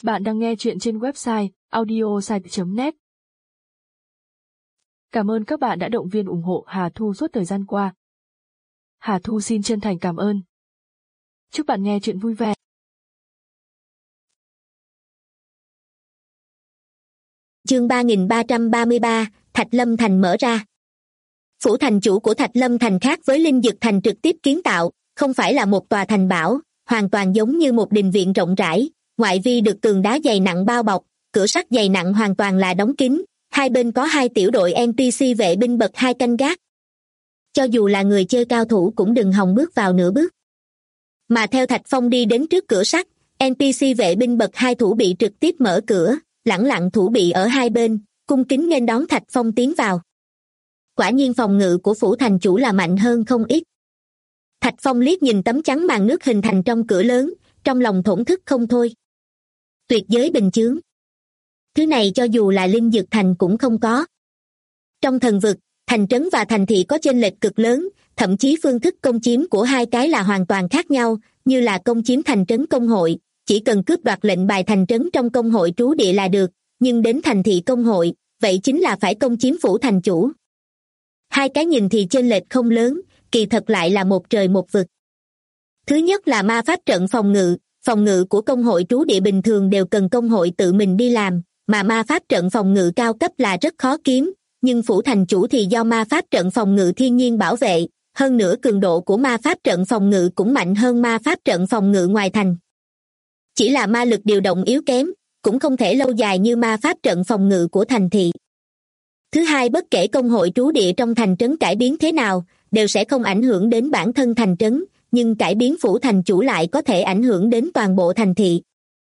Bạn đang nghe chuyện trên website audiosite.net. Cảm ơn các bạn đã động viên ủng hộ Hà Thu suốt thời gian qua. Hà Thu xin chân thành cảm ơn. Chúc bạn nghe chuyện vui vẻ. Chương 3333, Thạch Lâm Thành mở ra. Phủ thành chủ của Thạch Lâm Thành khác với Linh Dực Thành trực tiếp kiến tạo, không phải là một tòa thành bảo, hoàn toàn giống như một đình viện rộng rãi, ngoại vi được tường đá dày nặng bao bọc, cửa sắt dày nặng hoàn toàn là đóng kín, hai bên có hai tiểu đội NPC vệ binh bậc hai canh gác. Cho dù là người chơi cao thủ cũng đừng hòng bước vào nửa bước. Mà theo Thạch Phong đi đến trước cửa sắt, NPC vệ binh bậc hai thủ bị trực tiếp mở cửa, lẳng lặng thủ bị ở hai bên, cung kính nghênh đón Thạch Phong tiến vào. Quả nhiên phòng ngự của phủ thành chủ là mạnh hơn không ít. Thạch Phong liếc nhìn tấm chắn màn nước hình thành trong cửa lớn, trong lòng thổn thức không thôi. Tuyệt giới bình chướng. Thứ này cho dù là Linh Dực Thành cũng không có. Trong thần vực, thành trấn và thành thị có chênh lệch cực lớn, thậm chí phương thức công chiếm của hai cái là hoàn toàn khác nhau, như là công chiếm thành trấn công hội, chỉ cần cướp đoạt lệnh bài thành trấn trong công hội trú địa là được, nhưng đến thành thị công hội, vậy chính là phải công chiếm phủ thành chủ. Hai cái nhìn thì chênh lệch không lớn, kỳ thật lại là một trời một vực. Thứ nhất là ma pháp trận phòng ngự của công hội trú địa bình thường đều cần công hội tự mình đi làm, mà ma pháp trận phòng ngự cao cấp là rất khó kiếm, nhưng phủ thành chủ thì do ma pháp trận phòng ngự thiên nhiên bảo vệ, hơn nữa cường độ của ma pháp trận phòng ngự cũng mạnh hơn ma pháp trận phòng ngự ngoài thành. Chỉ là ma lực điều động yếu kém, cũng không thể lâu dài như ma pháp trận phòng ngự của thành thị. Thứ hai, bất kể công hội trú địa trong thành trấn cải biến thế nào, đều sẽ không ảnh hưởng đến bản thân thành trấn, nhưng cải biến phủ thành chủ lại có thể ảnh hưởng đến toàn bộ thành thị.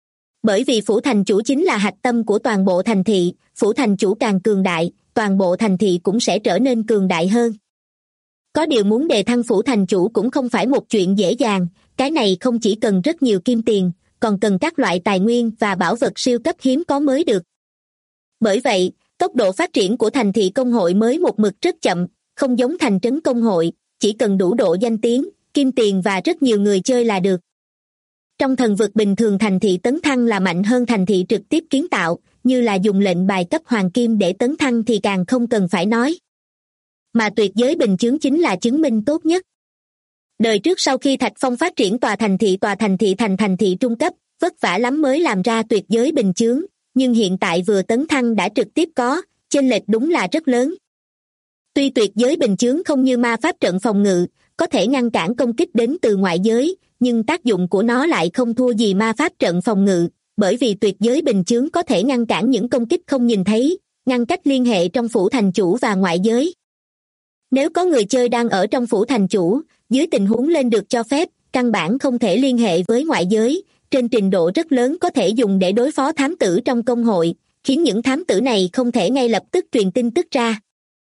Bởi vì phủ thành chủ chính là hạch tâm của toàn bộ thành thị, phủ thành chủ càng cường đại, toàn bộ thành thị cũng sẽ trở nên cường đại hơn. Có điều muốn đề thăng phủ thành chủ cũng không phải một chuyện dễ dàng, cái này không chỉ cần rất nhiều kim tiền, còn cần các loại tài nguyên và bảo vật siêu cấp hiếm có mới được. Bởi vậy, tốc độ phát triển của thành thị công hội mới một mực rất chậm, không giống thành trấn công hội, chỉ cần đủ độ danh tiếng, kim tiền và rất nhiều người chơi là được. Trong thần vực bình thường thành thị tấn thăng là mạnh hơn thành thị trực tiếp kiến tạo, như là dùng lệnh bài cấp hoàng kim để tấn thăng thì càng không cần phải nói. Mà tuyệt giới bình chướng chính là chứng minh tốt nhất. Đời trước sau khi Thạch Phong phát triển tòa thành thị thành thành thị trung cấp, vất vả lắm mới làm ra tuyệt giới bình chướng, nhưng hiện tại vừa tấn thăng đã trực tiếp có, chênh lệch đúng là rất lớn. Tuy tuyệt giới bình chướng không như ma pháp trận phòng ngự, có thể ngăn cản công kích đến từ ngoại giới, nhưng tác dụng của nó lại không thua gì ma pháp trận phòng ngự, bởi vì tuyệt giới bình chướng có thể ngăn cản những công kích không nhìn thấy, ngăn cách liên hệ trong phủ thành chủ và ngoại giới. Nếu có người chơi đang ở trong phủ thành chủ, dưới tình huống lên được cho phép, căn bản không thể liên hệ với ngoại giới, trên trình độ rất lớn có thể dùng để đối phó thám tử trong công hội, khiến những thám tử này không thể ngay lập tức truyền tin tức ra.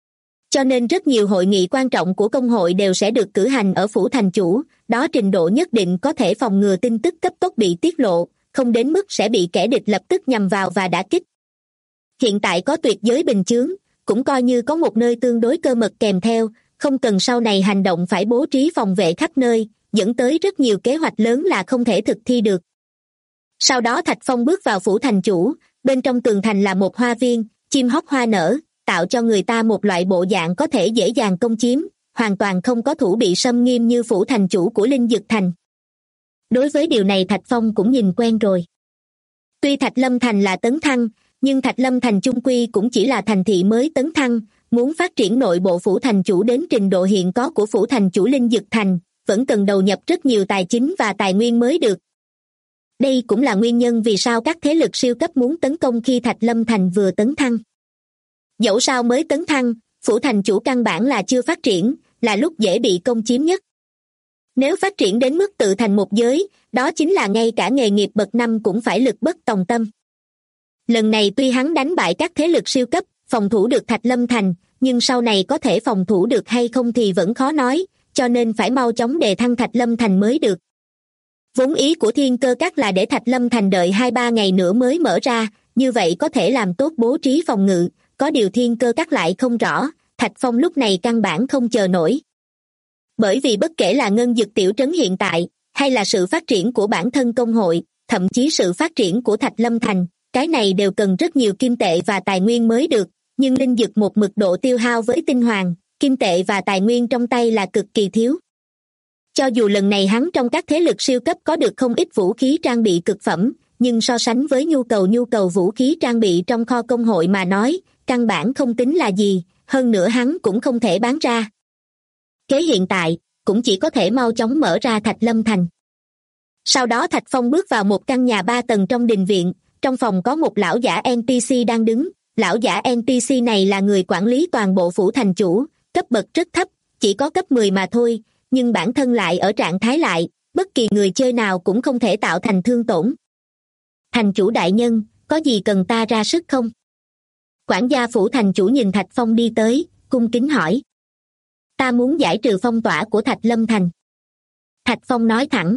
Cho nên rất nhiều hội nghị quan trọng của công hội đều sẽ được cử hành ở phủ thành chủ, đó trình độ nhất định có thể phòng ngừa tin tức cấp tốc bị tiết lộ, không đến mức sẽ bị kẻ địch lập tức nhằm vào và đả kích. Hiện tại có tuyệt giới bình chướng, cũng coi như có một nơi tương đối cơ mật kèm theo, không cần sau này hành động phải bố trí phòng vệ khắp nơi, dẫn tới rất nhiều kế hoạch lớn là không thể thực thi được. Sau đó Thạch Phong bước vào phủ thành chủ, bên trong tường thành là một hoa viên, chim hót hoa nở, tạo cho người ta một loại bộ dạng có thể dễ dàng công chiếm, hoàn toàn không có thủ bị xâm nghiêm như phủ thành chủ của Linh Dực Thành. Đối với điều này Thạch Phong cũng nhìn quen rồi. Tuy Thạch Lâm Thành là tấn thăng, nhưng Thạch Lâm Thành chung quy cũng chỉ là thành thị mới tấn thăng, muốn phát triển nội bộ phủ thành chủ đến trình độ hiện có của phủ thành chủ Linh Dực Thành, vẫn cần đầu nhập rất nhiều tài chính và tài nguyên mới được. Đây cũng là nguyên nhân vì sao các thế lực siêu cấp muốn tấn công khi Thạch Lâm Thành vừa tấn thăng. Dẫu sao mới tấn thăng, phủ thành chủ căn bản là chưa phát triển, là lúc dễ bị công chiếm nhất. Nếu phát triển đến mức tự thành một giới, đó chính là ngay cả nghề nghiệp bậc năm cũng phải lực bất tòng tâm. Lần này tuy hắn đánh bại các thế lực siêu cấp, phòng thủ được Thạch Lâm Thành, nhưng sau này có thể phòng thủ được hay không thì vẫn khó nói, cho nên phải mau chóng đề thăng Thạch Lâm Thành mới được. Vốn ý của Thiên Cơ Các là để Thạch Lâm Thành đợi 2-3 ngày nữa mới mở ra, như vậy có thể làm tốt bố trí phòng ngự, có điều Thiên Cơ Các lại không rõ, Thạch Phong lúc này căn bản không chờ nổi. Bởi vì bất kể là ngân dực tiểu trấn hiện tại, hay là sự phát triển của bản thân công hội, thậm chí sự phát triển của Thạch Lâm Thành, cái này đều cần rất nhiều kim tệ và tài nguyên mới được, nhưng linh dực một mực độ tiêu hao với tinh hoàng, kim tệ và tài nguyên trong tay là cực kỳ thiếu. Cho dù lần này hắn trong các thế lực siêu cấp có được không ít vũ khí trang bị cực phẩm, nhưng so sánh với nhu cầu vũ khí trang bị trong kho công hội mà nói, căn bản không tính là gì, hơn nữa hắn cũng không thể bán ra. Kế hiện tại, cũng chỉ có thể mau chóng mở ra Thạch Lâm Thành. Sau đó Thạch Phong bước vào một căn nhà 3 tầng trong đình viện, trong phòng có một lão giả NPC đang đứng, lão giả NPC này là người quản lý toàn bộ phủ thành chủ, cấp bậc rất thấp, chỉ có cấp 10 mà thôi, nhưng bản thân lại ở trạng thái lại, bất kỳ người chơi nào cũng không thể tạo thành thương tổn. Thành chủ đại nhân, có gì cần ta ra sức không? Quản gia phủ thành chủ nhìn Thạch Phong đi tới, cung kính hỏi. Ta muốn giải trừ phong tỏa của Thạch Lâm Thành. Thạch Phong nói thẳng.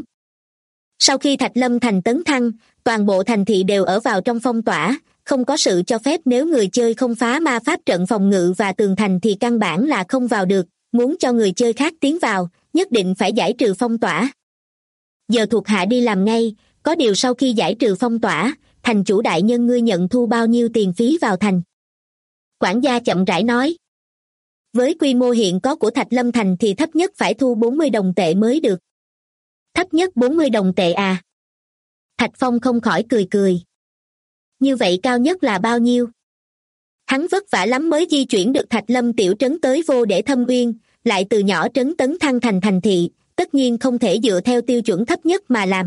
Sau khi Thạch Lâm Thành tấn thăng, toàn bộ thành thị đều ở vào trong phong tỏa, không có sự cho phép nếu người chơi không phá ma pháp trận phòng ngự và tường thành thì căn bản là không vào được, muốn cho người chơi khác tiến vào, nhất định phải giải trừ phong tỏa. Giờ thuộc hạ đi làm ngay, có điều sau khi giải trừ phong tỏa, thành chủ đại nhân ngươi nhận thu bao nhiêu tiền phí vào thành? Quản gia chậm rãi nói. Với quy mô hiện có của Thạch Lâm Thành thì thấp nhất phải thu 40 đồng tệ mới được. Thấp nhất 40 đồng tệ à? Thạch Phong không khỏi cười cười. Như vậy cao nhất là bao nhiêu? Hắn vất vả lắm mới di chuyển được Thạch Lâm tiểu trấn tới Vô Để Thâm Uyên, lại từ nhỏ trấn tấn thăng thành thành thị, tất nhiên không thể dựa theo tiêu chuẩn thấp nhất mà làm.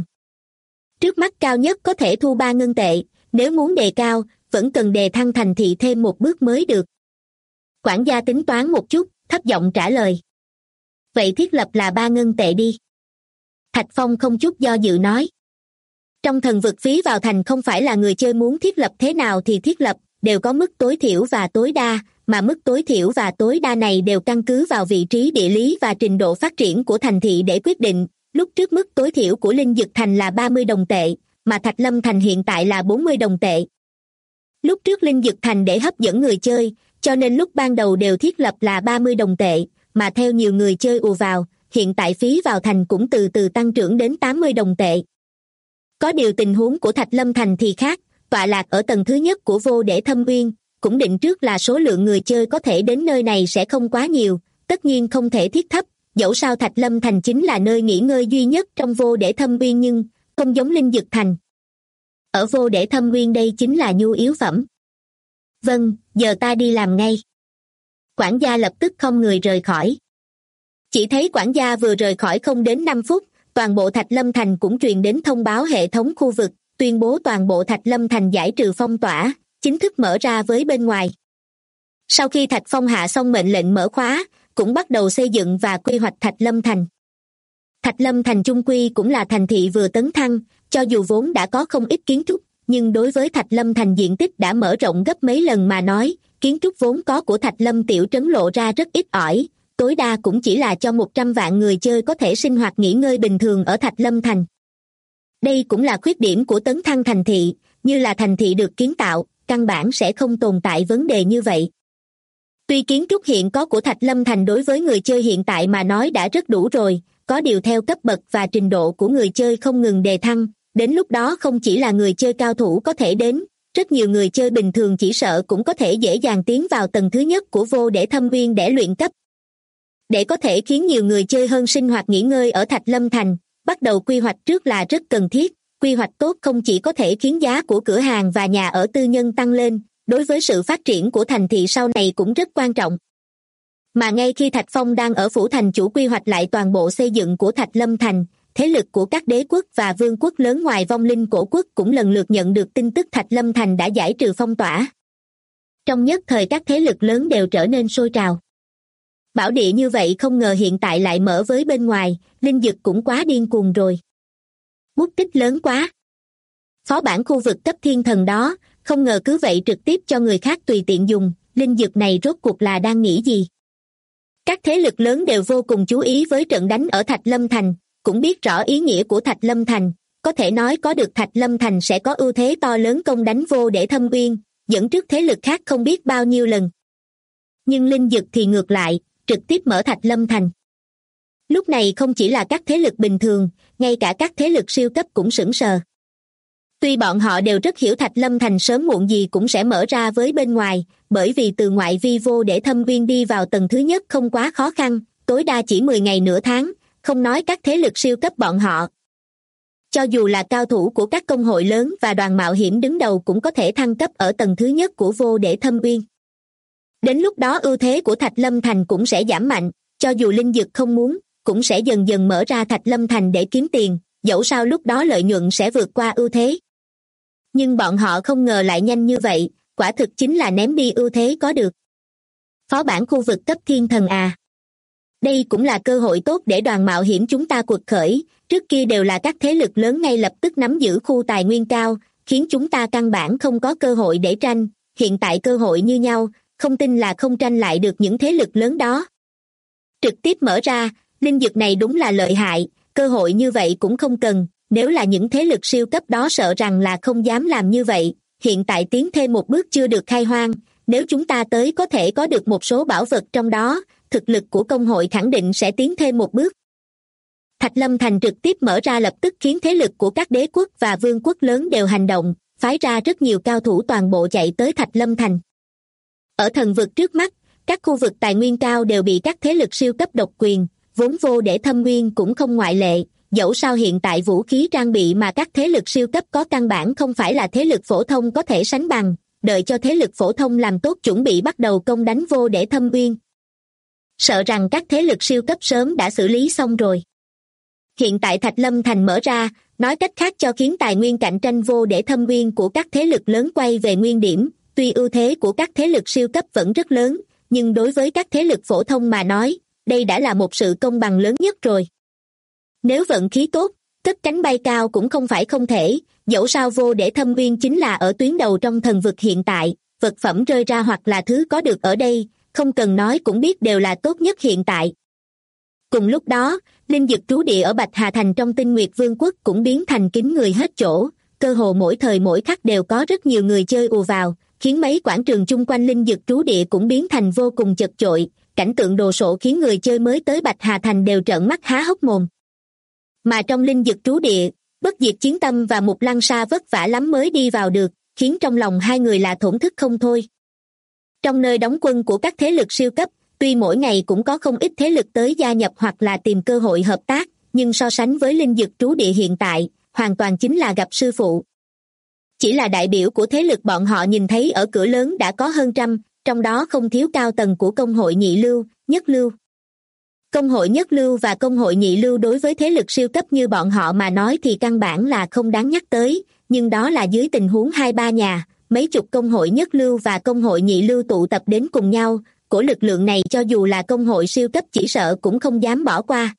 Trước mắt cao nhất có thể thu 3 ngân tệ, nếu muốn đề cao, vẫn cần đề thăng thành thị thêm một bước mới được. Quản gia tính toán một chút, thấp giọng trả lời. Vậy thiết lập là 3 ngân tệ đi. Thạch Phong không chút do dự nói. Trong thần vực phí vào thành không phải là người chơi muốn thiết lập thế nào thì thiết lập, đều có mức tối thiểu và tối đa, mà mức tối thiểu và tối đa này đều căn cứ vào vị trí địa lý và trình độ phát triển của thành thị để quyết định. Lúc trước mức tối thiểu của Linh Dực Thành là 30 đồng tệ, mà Thạch Lâm Thành hiện tại là 40 đồng tệ. Lúc trước Linh Dực Thành để hấp dẫn người chơi, cho nên lúc ban đầu đều thiết lập là 30 đồng tệ, mà theo nhiều người chơi ùa vào, hiện tại phí vào thành cũng từ từ tăng trưởng đến 80 đồng tệ. Có điều tình huống của Thạch Lâm Thành thì khác, tọa lạc ở tầng thứ nhất của Vô Để Thâm Uyên, cũng định trước là số lượng người chơi có thể đến nơi này sẽ không quá nhiều, tất nhiên không thể thiết thấp, dẫu sao Thạch Lâm Thành chính là nơi nghỉ ngơi duy nhất trong Vô Để Thâm Uyên nhưng không giống Linh Dực Thành. Ở Vô Để Thâm Uyên đây chính là nhu yếu phẩm. Vâng, giờ ta đi làm ngay. Quản gia lập tức không người rời khỏi. Chỉ thấy quản gia vừa rời khỏi không đến 5 phút, toàn bộ Thạch Lâm Thành cũng truyền đến thông báo hệ thống khu vực, tuyên bố toàn bộ Thạch Lâm Thành giải trừ phong tỏa, chính thức mở ra với bên ngoài. Sau khi Thạch Phong hạ xong mệnh lệnh mở khóa, cũng bắt đầu xây dựng và quy hoạch Thạch Lâm Thành. Thạch Lâm Thành chung quy cũng là thành thị vừa tấn thăng, cho dù vốn đã có không ít kiến trúc, nhưng đối với Thạch Lâm Thành diện tích đã mở rộng gấp mấy lần mà nói, kiến trúc vốn có của Thạch Lâm tiểu trấn lộ ra rất ít ỏi, tối đa cũng chỉ là cho 100 vạn người chơi có thể sinh hoạt nghỉ ngơi bình thường ở Thạch Lâm Thành. Đây cũng là khuyết điểm của tấn thăng thành thị, như là thành thị được kiến tạo, căn bản sẽ không tồn tại vấn đề như vậy. Tuy kiến trúc hiện có của Thạch Lâm Thành đối với người chơi hiện tại mà nói đã rất đủ rồi, có điều theo cấp bậc và trình độ của người chơi không ngừng đề thăng, đến lúc đó không chỉ là người chơi cao thủ có thể đến, rất nhiều người chơi bình thường chỉ sợ cũng có thể dễ dàng tiến vào tầng thứ nhất của Vô Để Thâm Uyên để luyện cấp. Để có thể khiến nhiều người chơi hơn sinh hoạt nghỉ ngơi ở Thạch Lâm Thành, bắt đầu quy hoạch trước là rất cần thiết. Quy hoạch tốt không chỉ có thể khiến giá của cửa hàng và nhà ở tư nhân tăng lên, đối với sự phát triển của thành thị sau này cũng rất quan trọng. Mà ngay khi Thạch Phong đang ở phủ thành chủ quy hoạch lại toàn bộ xây dựng của Thạch Lâm Thành, thế lực của các đế quốc và vương quốc lớn ngoài vong linh cổ quốc cũng lần lượt nhận được tin tức Thạch Lâm Thành đã giải trừ phong tỏa. Trong nhất thời các thế lực lớn đều trở nên sôi trào. Bảo địa như vậy không ngờ hiện tại lại mở với bên ngoài, linh dực cũng quá điên cuồng rồi. Bút tích lớn quá. Phó bản khu vực cấp thiên thần đó, không ngờ cứ vậy trực tiếp cho người khác tùy tiện dùng, linh dực này rốt cuộc là đang nghĩ gì? Các thế lực lớn đều vô cùng chú ý với trận đánh ở Thạch Lâm Thành, cũng biết rõ ý nghĩa của Thạch Lâm Thành, có thể nói có được Thạch Lâm Thành sẽ có ưu thế to lớn công đánh Vô Để Thâm Uyên, dẫn trước thế lực khác không biết bao nhiêu lần. Nhưng linh dực thì ngược lại, trực tiếp mở Thạch Lâm Thành. Lúc này không chỉ là các thế lực bình thường, ngay cả các thế lực siêu cấp cũng sững sờ. Tuy bọn họ đều rất hiểu Thạch Lâm Thành sớm muộn gì cũng sẽ mở ra với bên ngoài, bởi vì từ ngoại vi vô để thâm uyên đi vào tầng thứ nhất không quá khó khăn, tối đa chỉ 10 ngày nửa tháng, không nói các thế lực siêu cấp bọn họ. Cho dù là cao thủ của các công hội lớn và đoàn mạo hiểm đứng đầu cũng có thể thăng cấp ở tầng thứ nhất của vô để thâm uyên. Đến lúc đó ưu thế của Thạch Lâm Thành cũng sẽ giảm mạnh, cho dù Linh Dực không muốn, cũng sẽ dần dần mở ra Thạch Lâm Thành để kiếm tiền, dẫu sao lúc đó lợi nhuận sẽ vượt qua ưu thế. Nhưng bọn họ không ngờ lại nhanh như vậy, quả thực chính là ném đi ưu thế có được. Phó bản khu vực cấp thiên thần à. Đây cũng là cơ hội tốt để đoàn mạo hiểm chúng ta quật khởi, trước kia đều là các thế lực lớn ngay lập tức nắm giữ khu tài nguyên cao, khiến chúng ta căn bản không có cơ hội để tranh, hiện tại cơ hội như nhau, không tin là không tranh lại được những thế lực lớn đó. Trực tiếp mở ra, linh dược này đúng là lợi hại, cơ hội như vậy cũng không cần, nếu là những thế lực siêu cấp đó sợ rằng là không dám làm như vậy, hiện tại tiến thêm một bước chưa được khai hoang, nếu chúng ta tới có thể có được một số bảo vật trong đó, thực lực của công hội khẳng định sẽ tiến thêm một bước. Thạch Lâm Thành trực tiếp mở ra lập tức khiến thế lực của các đế quốc và vương quốc lớn đều hành động, phái ra rất nhiều cao thủ toàn bộ chạy tới Thạch Lâm Thành. Ở thần vực trước mắt, các khu vực tài nguyên cao đều bị các thế lực siêu cấp độc quyền, vốn vô để thâm nguyên cũng không ngoại lệ, dẫu sao hiện tại vũ khí trang bị mà các thế lực siêu cấp có căn bản không phải là thế lực phổ thông có thể sánh bằng, đợi cho thế lực phổ thông làm tốt chuẩn bị bắt đầu công đánh vô để thâm nguyên. Sợ rằng các thế lực siêu cấp sớm đã xử lý xong rồi. Hiện tại Thạch Lâm Thành mở ra, nói cách khác cho khiến tài nguyên cạnh tranh vô để thâm nguyên của các thế lực lớn quay về nguyên điểm, tuy ưu thế của các thế lực siêu cấp vẫn rất lớn, nhưng đối với các thế lực phổ thông mà nói, đây đã là một sự công bằng lớn nhất rồi. Nếu vận khí tốt, cất cánh bay cao cũng không phải không thể, dẫu sao vô để thâm nguyên chính là ở tuyến đầu trong thần vực hiện tại, vật phẩm rơi ra hoặc là thứ có được ở đây, không cần nói cũng biết đều là tốt nhất hiện tại. Cùng lúc đó, linh dực trú địa ở Bạch Hà Thành trong Tinh Nguyệt Vương quốc cũng biến thành kín người hết chỗ, cơ hồ mỗi thời mỗi khắc đều có rất nhiều người chơi ùa vào, khiến mấy quảng trường chung quanh linh dực trú địa cũng biến thành vô cùng chật chội, cảnh tượng đồ sộ khiến người chơi mới tới Bạch Hà Thành đều trợn mắt há hốc mồm. Mà trong linh dực trú địa, Bất Diệt Chiến Tâm và Mục Lăng Sa vất vả lắm mới đi vào được, khiến trong lòng hai người là thổn thức không thôi. Trong nơi đóng quân của các thế lực siêu cấp, tuy mỗi ngày cũng có không ít thế lực tới gia nhập hoặc là tìm cơ hội hợp tác, nhưng so sánh với linh dực trú địa hiện tại, hoàn toàn chính là gặp sư phụ. Chỉ là đại biểu của thế lực bọn họ nhìn thấy ở cửa lớn đã có hơn trăm, trong đó không thiếu cao tầng của công hội nhị lưu, nhất lưu. Công hội nhất lưu và công hội nhị lưu đối với thế lực siêu cấp như bọn họ mà nói thì căn bản là không đáng nhắc tới, nhưng đó là dưới tình huống 2-3 nhà, mấy chục công hội nhất lưu và công hội nhị lưu tụ tập đến cùng nhau, của lực lượng này cho dù là công hội siêu cấp chỉ sợ cũng không dám bỏ qua.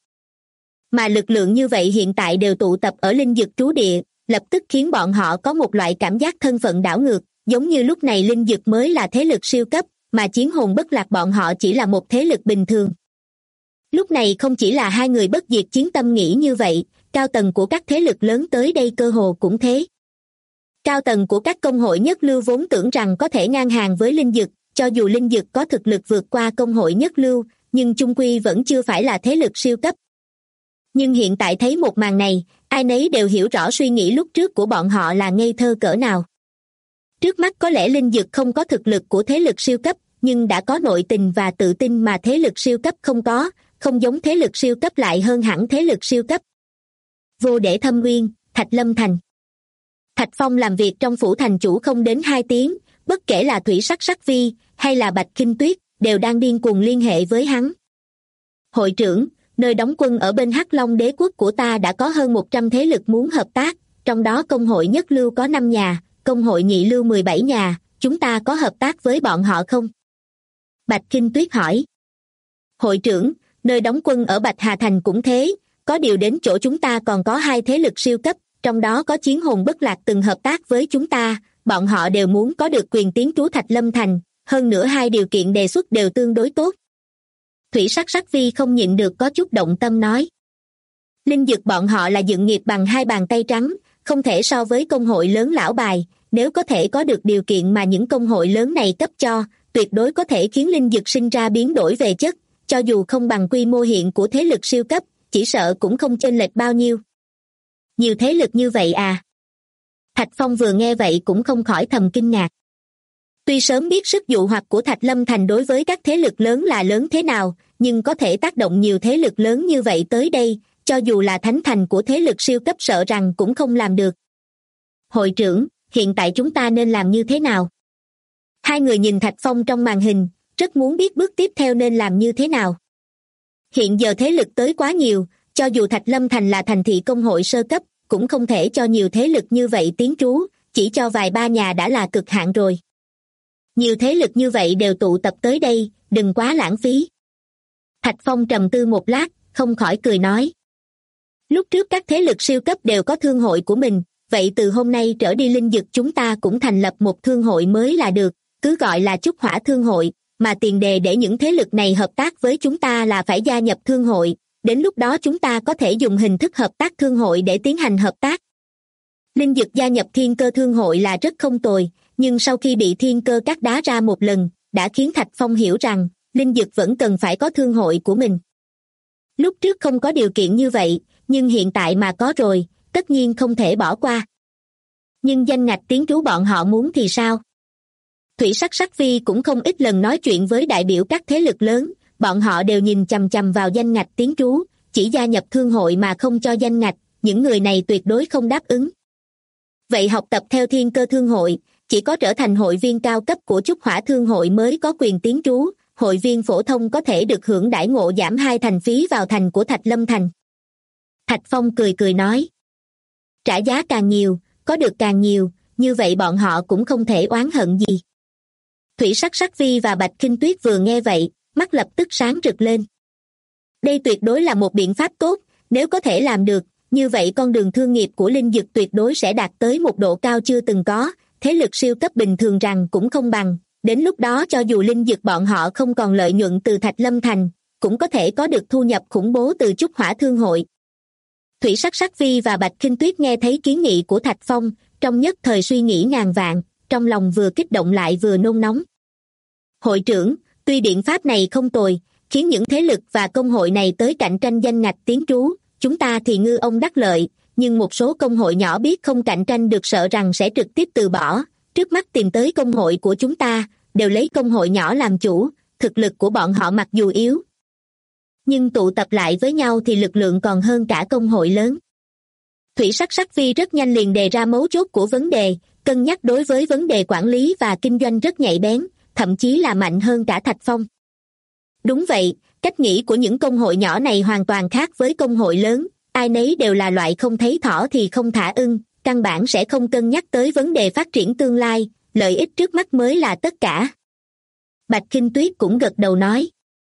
Mà lực lượng như vậy hiện tại đều tụ tập ở linh dực trú địa, lập tức khiến bọn họ có một loại cảm giác thân phận đảo ngược, giống như lúc này linh dực mới là thế lực siêu cấp, mà chiến hồn bất lạc bọn họ chỉ là một thế lực bình thường. Lúc này không chỉ là hai người Bất Diệt Chiến Tâm nghĩ như vậy, cao tầng của các thế lực lớn tới đây cơ hồ cũng thế. Cao tầng của các công hội nhất lưu vốn tưởng rằng có thể ngang hàng với linh dực, cho dù linh dực có thực lực vượt qua công hội nhất lưu, nhưng chung quy vẫn chưa phải là thế lực siêu cấp. Nhưng hiện tại thấy một màn này, ai nấy đều hiểu rõ suy nghĩ lúc trước của bọn họ là ngây thơ cỡ nào. Trước mắt có lẽ linh dực không có thực lực của thế lực siêu cấp, nhưng đã có nội tình và tự tin mà thế lực siêu cấp không có, không giống thế lực siêu cấp lại hơn hẳn thế lực siêu cấp. Vô để thâm nguyên, Thạch Lâm Thành. Thạch Phong làm việc trong phủ thành chủ không đến 2 tiếng, bất kể là Thủy Sắc Sắc Vi hay là Bạch Kinh Tuyết đều đang điên cuồng liên hệ với hắn. Hội trưởng, nơi đóng quân ở bên Hắc Long đế quốc của ta đã có hơn 100 thế lực muốn hợp tác, trong đó công hội nhất lưu có 5 nhà, công hội nhị lưu 17 nhà, chúng ta có hợp tác với bọn họ không? Bạch Kinh Tuyết hỏi. Hội trưởng, nơi đóng quân ở Bạch Hà Thành cũng thế, có điều đến chỗ chúng ta còn có 2 thế lực siêu cấp, trong đó có chiến hồn bất lạc từng hợp tác với chúng ta, bọn họ đều muốn có được quyền tiến trú Thạch Lâm Thành, hơn nữa 2 điều kiện đề xuất đều tương đối tốt. Thủy Sắc Sắc Vi không nhịn được có chút động tâm nói. Linh dực bọn họ là dựng nghiệp bằng 2 bàn tay trắng, không thể so với công hội lớn lão bài, nếu có thể có được điều kiện mà những công hội lớn này cấp cho, tuyệt đối có thể khiến linh dực sinh ra biến đổi về chất, cho dù không bằng quy mô hiện của thế lực siêu cấp, chỉ sợ cũng không chênh lệch bao nhiêu. Nhiều thế lực như vậy à? Thạch Phong vừa nghe vậy cũng không khỏi thầm kinh ngạc. Tuy sớm biết sức dụ hoặc của Thạch Lâm Thành đối với các thế lực lớn là lớn thế nào, nhưng có thể tác động nhiều thế lực lớn như vậy tới đây, cho dù là thánh thành của thế lực siêu cấp sợ rằng cũng không làm được. Hội trưởng, hiện tại chúng ta nên làm như thế nào? Hai người nhìn Thạch Phong trong màn hình, rất muốn biết bước tiếp theo nên làm như thế nào. Hiện giờ thế lực tới quá nhiều, cho dù Thạch Lâm Thành là thành thị công hội sơ cấp, cũng không thể cho nhiều thế lực như vậy tiến trú, chỉ cho vài ba nhà đã là cực hạn rồi. Nhiều thế lực như vậy đều tụ tập tới đây, đừng quá lãng phí. Thạch Phong trầm tư một lát, không khỏi cười nói. Lúc trước các thế lực siêu cấp đều có thương hội của mình, vậy từ hôm nay trở đi Linh Dực chúng ta cũng thành lập một thương hội mới là được, cứ gọi là Trúc Hỏa Thương Hội, mà tiền đề để những thế lực này hợp tác với chúng ta là phải gia nhập thương hội, đến lúc đó chúng ta có thể dùng hình thức hợp tác thương hội để tiến hành hợp tác. Linh Dực gia nhập Thiên Cơ Thương Hội là rất không tồi, nhưng sau khi bị Thiên Cơ cắt đá ra một lần, đã khiến Thạch Phong hiểu rằng, Linh Dực vẫn cần phải có thương hội của mình. Lúc trước không có điều kiện như vậy, nhưng hiện tại mà có rồi, tất nhiên không thể bỏ qua. Nhưng danh ngạch tiến trú bọn họ muốn thì sao? Thủy Sắc Sắc Vi cũng không ít lần nói chuyện với đại biểu các thế lực lớn, bọn họ đều nhìn chằm chằm vào danh ngạch tiến trú, chỉ gia nhập thương hội mà không cho danh ngạch, những người này tuyệt đối không đáp ứng. Vậy học tập theo Thiên Cơ Thương Hội, chỉ có trở thành hội viên cao cấp của Trúc Hỏa Thương Hội mới có quyền tiến trú, hội viên phổ thông có thể được hưởng đãi ngộ giảm 2 thành phí vào thành của Thạch Lâm Thành. Thạch Phong cười cười nói. Trả giá càng nhiều, có được càng nhiều, như vậy bọn họ cũng không thể oán hận gì. Thủy Sắc Sắc Vi và Bạch Kinh Tuyết vừa nghe vậy, mắt lập tức sáng rực lên. Đây tuyệt đối là một biện pháp tốt, nếu có thể làm được, như vậy con đường thương nghiệp của Linh Dực tuyệt đối sẽ đạt tới một độ cao chưa từng có, thế lực siêu cấp bình thường rằng cũng không bằng, đến lúc đó cho dù Linh Dực bọn họ không còn lợi nhuận từ Thạch Lâm Thành, cũng có thể có được thu nhập khủng bố từ Trúc Hỏa Thương Hội. Thủy Sắc Sắc Vi và Bạch Kinh Tuyết nghe thấy kiến nghị của Thạch Phong, trong nhất thời suy nghĩ ngàn vạn, trong lòng vừa kích động lại vừa nôn nóng. Hội trưởng, tuy biện pháp này không tồi, khiến những thế lực và công hội này tới cạnh tranh danh ngạch tiến trú, chúng ta thì ngư ông đắc lợi, nhưng một số công hội nhỏ biết không cạnh tranh được sợ rằng sẽ trực tiếp từ bỏ, trước mắt tìm tới công hội của chúng ta, đều lấy công hội nhỏ làm chủ, thực lực của bọn họ mặc dù yếu, nhưng tụ tập lại với nhau thì lực lượng còn hơn cả công hội lớn. Thủy Sắc Sắc Vi rất nhanh liền đề ra mấu chốt của vấn đề, cân nhắc đối với vấn đề quản lý và kinh doanh rất nhạy bén, thậm chí là mạnh hơn cả Thạch Phong. Đúng vậy, cách nghĩ của những công hội nhỏ này hoàn toàn khác với công hội lớn, ai nấy đều là loại không thấy thỏ thì không thả ưng, căn bản sẽ không cân nhắc tới vấn đề phát triển tương lai, lợi ích trước mắt mới là tất cả. Bạch Kinh Tuyết cũng gật đầu nói.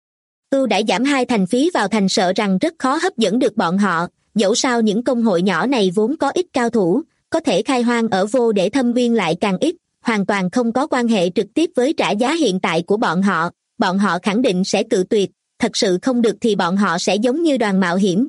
Ưu đãi giảm 2 thành phí vào thành sợ rằng rất khó hấp dẫn được bọn họ, dẫu sao những công hội nhỏ này vốn có ít cao thủ, có thể khai hoang ở vô để thâm uyên lại càng ít, hoàn toàn không có quan hệ trực tiếp với trả giá hiện tại của bọn họ khẳng định sẽ cự tuyệt, thật sự không được thì bọn họ sẽ giống như đoàn mạo hiểm,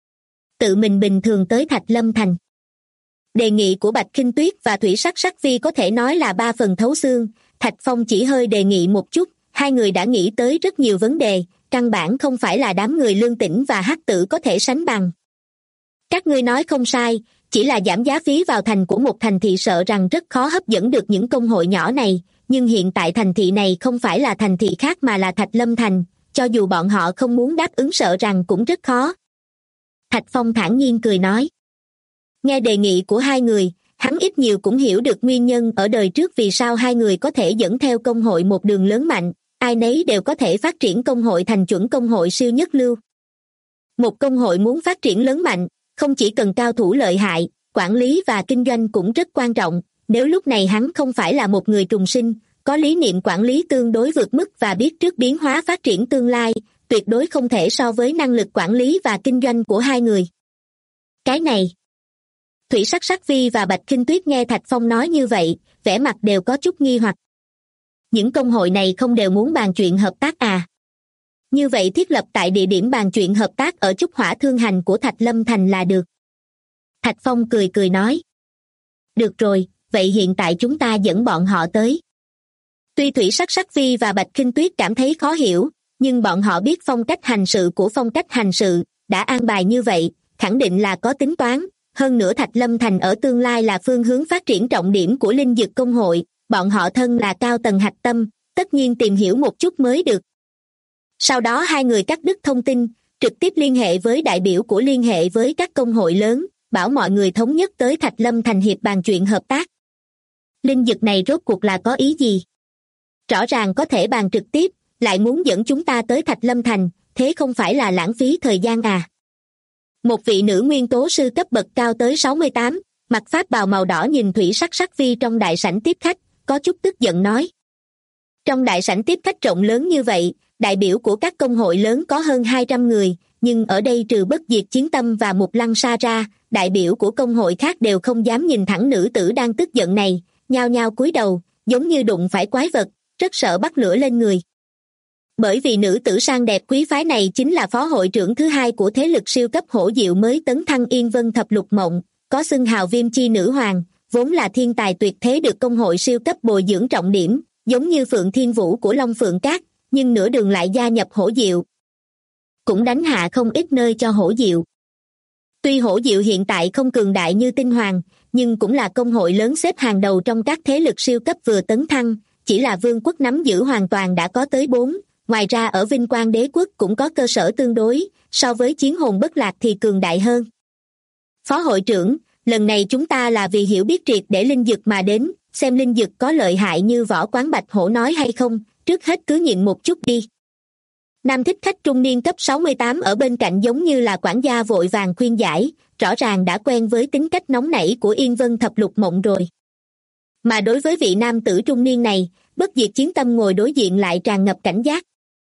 tự mình bình thường tới Thạch Lâm Thành. Đề nghị của Bạch Kinh Tuyết và Thủy Sắc Sắc Vi có thể nói là 3 phần thấu xương, Thạch Phong chỉ hơi đề nghị một chút, hai người đã nghĩ tới rất nhiều vấn đề, căn bản không phải là đám người Lương Tĩnh và Hắc Tử có thể sánh bằng. Các ngươi nói không sai, chỉ là giảm giá phí vào thành của một thành thị sợ rằng rất khó hấp dẫn được những công hội nhỏ này, nhưng hiện tại thành thị này không phải là thành thị khác mà là Thạch Lâm Thành, cho dù bọn họ không muốn đáp ứng sợ rằng cũng rất khó. Thạch Phong thản nhiên cười nói. Nghe đề nghị của hai người, hắn ít nhiều cũng hiểu được nguyên nhân ở đời trước vì sao hai người có thể dẫn theo công hội một đường lớn mạnh, ai nấy đều có thể phát triển công hội thành chuẩn công hội siêu nhất lưu. Một công hội muốn phát triển lớn mạnh, không chỉ cần cao thủ lợi hại, quản lý và kinh doanh cũng rất quan trọng, nếu lúc này hắn không phải là một người trùng sinh, có lý niệm quản lý tương đối vượt mức và biết trước biến hóa phát triển tương lai, tuyệt đối không thể so với năng lực quản lý và kinh doanh của hai người. Cái này, Thủy Sắc Sắc Vi và Bạch Kinh Tuyết nghe Thạch Phong nói như vậy, vẻ mặt đều có chút nghi hoặc. Những công hội này không đều muốn bàn chuyện hợp tác à? Như vậy thiết lập tại địa điểm bàn chuyện hợp tác ở Trúc Hỏa Thương Hành của Thạch Lâm Thành là được. Thạch Phong cười cười nói. Được rồi, vậy hiện tại chúng ta dẫn bọn họ tới. Tuy Thủy Sắc Sắc Vi và Bạch Kinh Tuyết cảm thấy khó hiểu, nhưng bọn họ biết phong cách hành sự của phong cách hành sự, đã an bài như vậy, khẳng định là có tính toán, hơn nữa Thạch Lâm Thành ở tương lai là phương hướng phát triển trọng điểm của Linh Dực Công hội, bọn họ thân là cao tầng hạch tâm, tất nhiên tìm hiểu một chút mới được. Sau đó hai người cắt đứt thông tin, trực tiếp liên hệ với đại biểu của liên hệ với các công hội lớn, bảo mọi người thống nhất tới Thạch Lâm Thành hiệp bàn chuyện hợp tác. Linh Dực này rốt cuộc là có ý gì? Rõ ràng có thể bàn trực tiếp, lại muốn dẫn chúng ta tới Thạch Lâm Thành, thế không phải là lãng phí thời gian à? Một vị nữ nguyên tố sư cấp bậc cao tới 68, mặc pháp bào màu đỏ nhìn thủy sắc sắc vi trong đại sảnh tiếp khách, có chút tức giận nói. Trong đại sảnh tiếp khách rộng lớn như vậy, đại biểu của các công hội lớn có hơn 200 người, nhưng ở đây trừ Bất Diệt Chiến Tâm và Mục Lăng Sa ra, đại biểu của công hội khác đều không dám nhìn thẳng nữ tử đang tức giận này, nhao nhao cúi đầu, giống như đụng phải quái vật, rất sợ bắt lửa lên người. Bởi vì nữ tử sang đẹp quý phái này chính là phó hội trưởng thứ hai của thế lực siêu cấp hổ diệu mới tấn thăng Yên Vân Thập Lục Mộng, có xưng hào Viêm Chi Nữ Hoàng, vốn là thiên tài tuyệt thế được công hội siêu cấp bồi dưỡng trọng điểm, giống như Phượng Thiên Vũ của Long Phượng Cát, nhưng nửa đường lại gia nhập hổ diệu. Cũng đánh hạ không ít nơi cho hổ diệu. Tuy hổ diệu hiện tại không cường đại như Tinh Hoàng, nhưng cũng là công hội lớn xếp hàng đầu trong các thế lực siêu cấp vừa tấn thăng, chỉ là vương quốc nắm giữ hoàn toàn đã có tới 4, ngoài ra ở Vinh Quang Đế quốc cũng có cơ sở tương đối, so với Chiến Hồn Bất Lạc thì cường đại hơn. Phó hội trưởng, lần này chúng ta là vì hiểu biết triệt để linh dực mà đến, xem linh dực có lợi hại như Võ Quán Bạch Hổ nói hay không, trước hết cứ nhịn một chút đi. Nam thích khách trung niên cấp 68 ở bên cạnh giống như là quản gia vội vàng khuyên giải, rõ ràng đã quen với tính cách nóng nảy của Yên Vân Thập Lục Mộng rồi. Mà đối với vị nam tử trung niên này, Bất Diệt Chiến Tâm ngồi đối diện lại tràn ngập cảnh giác.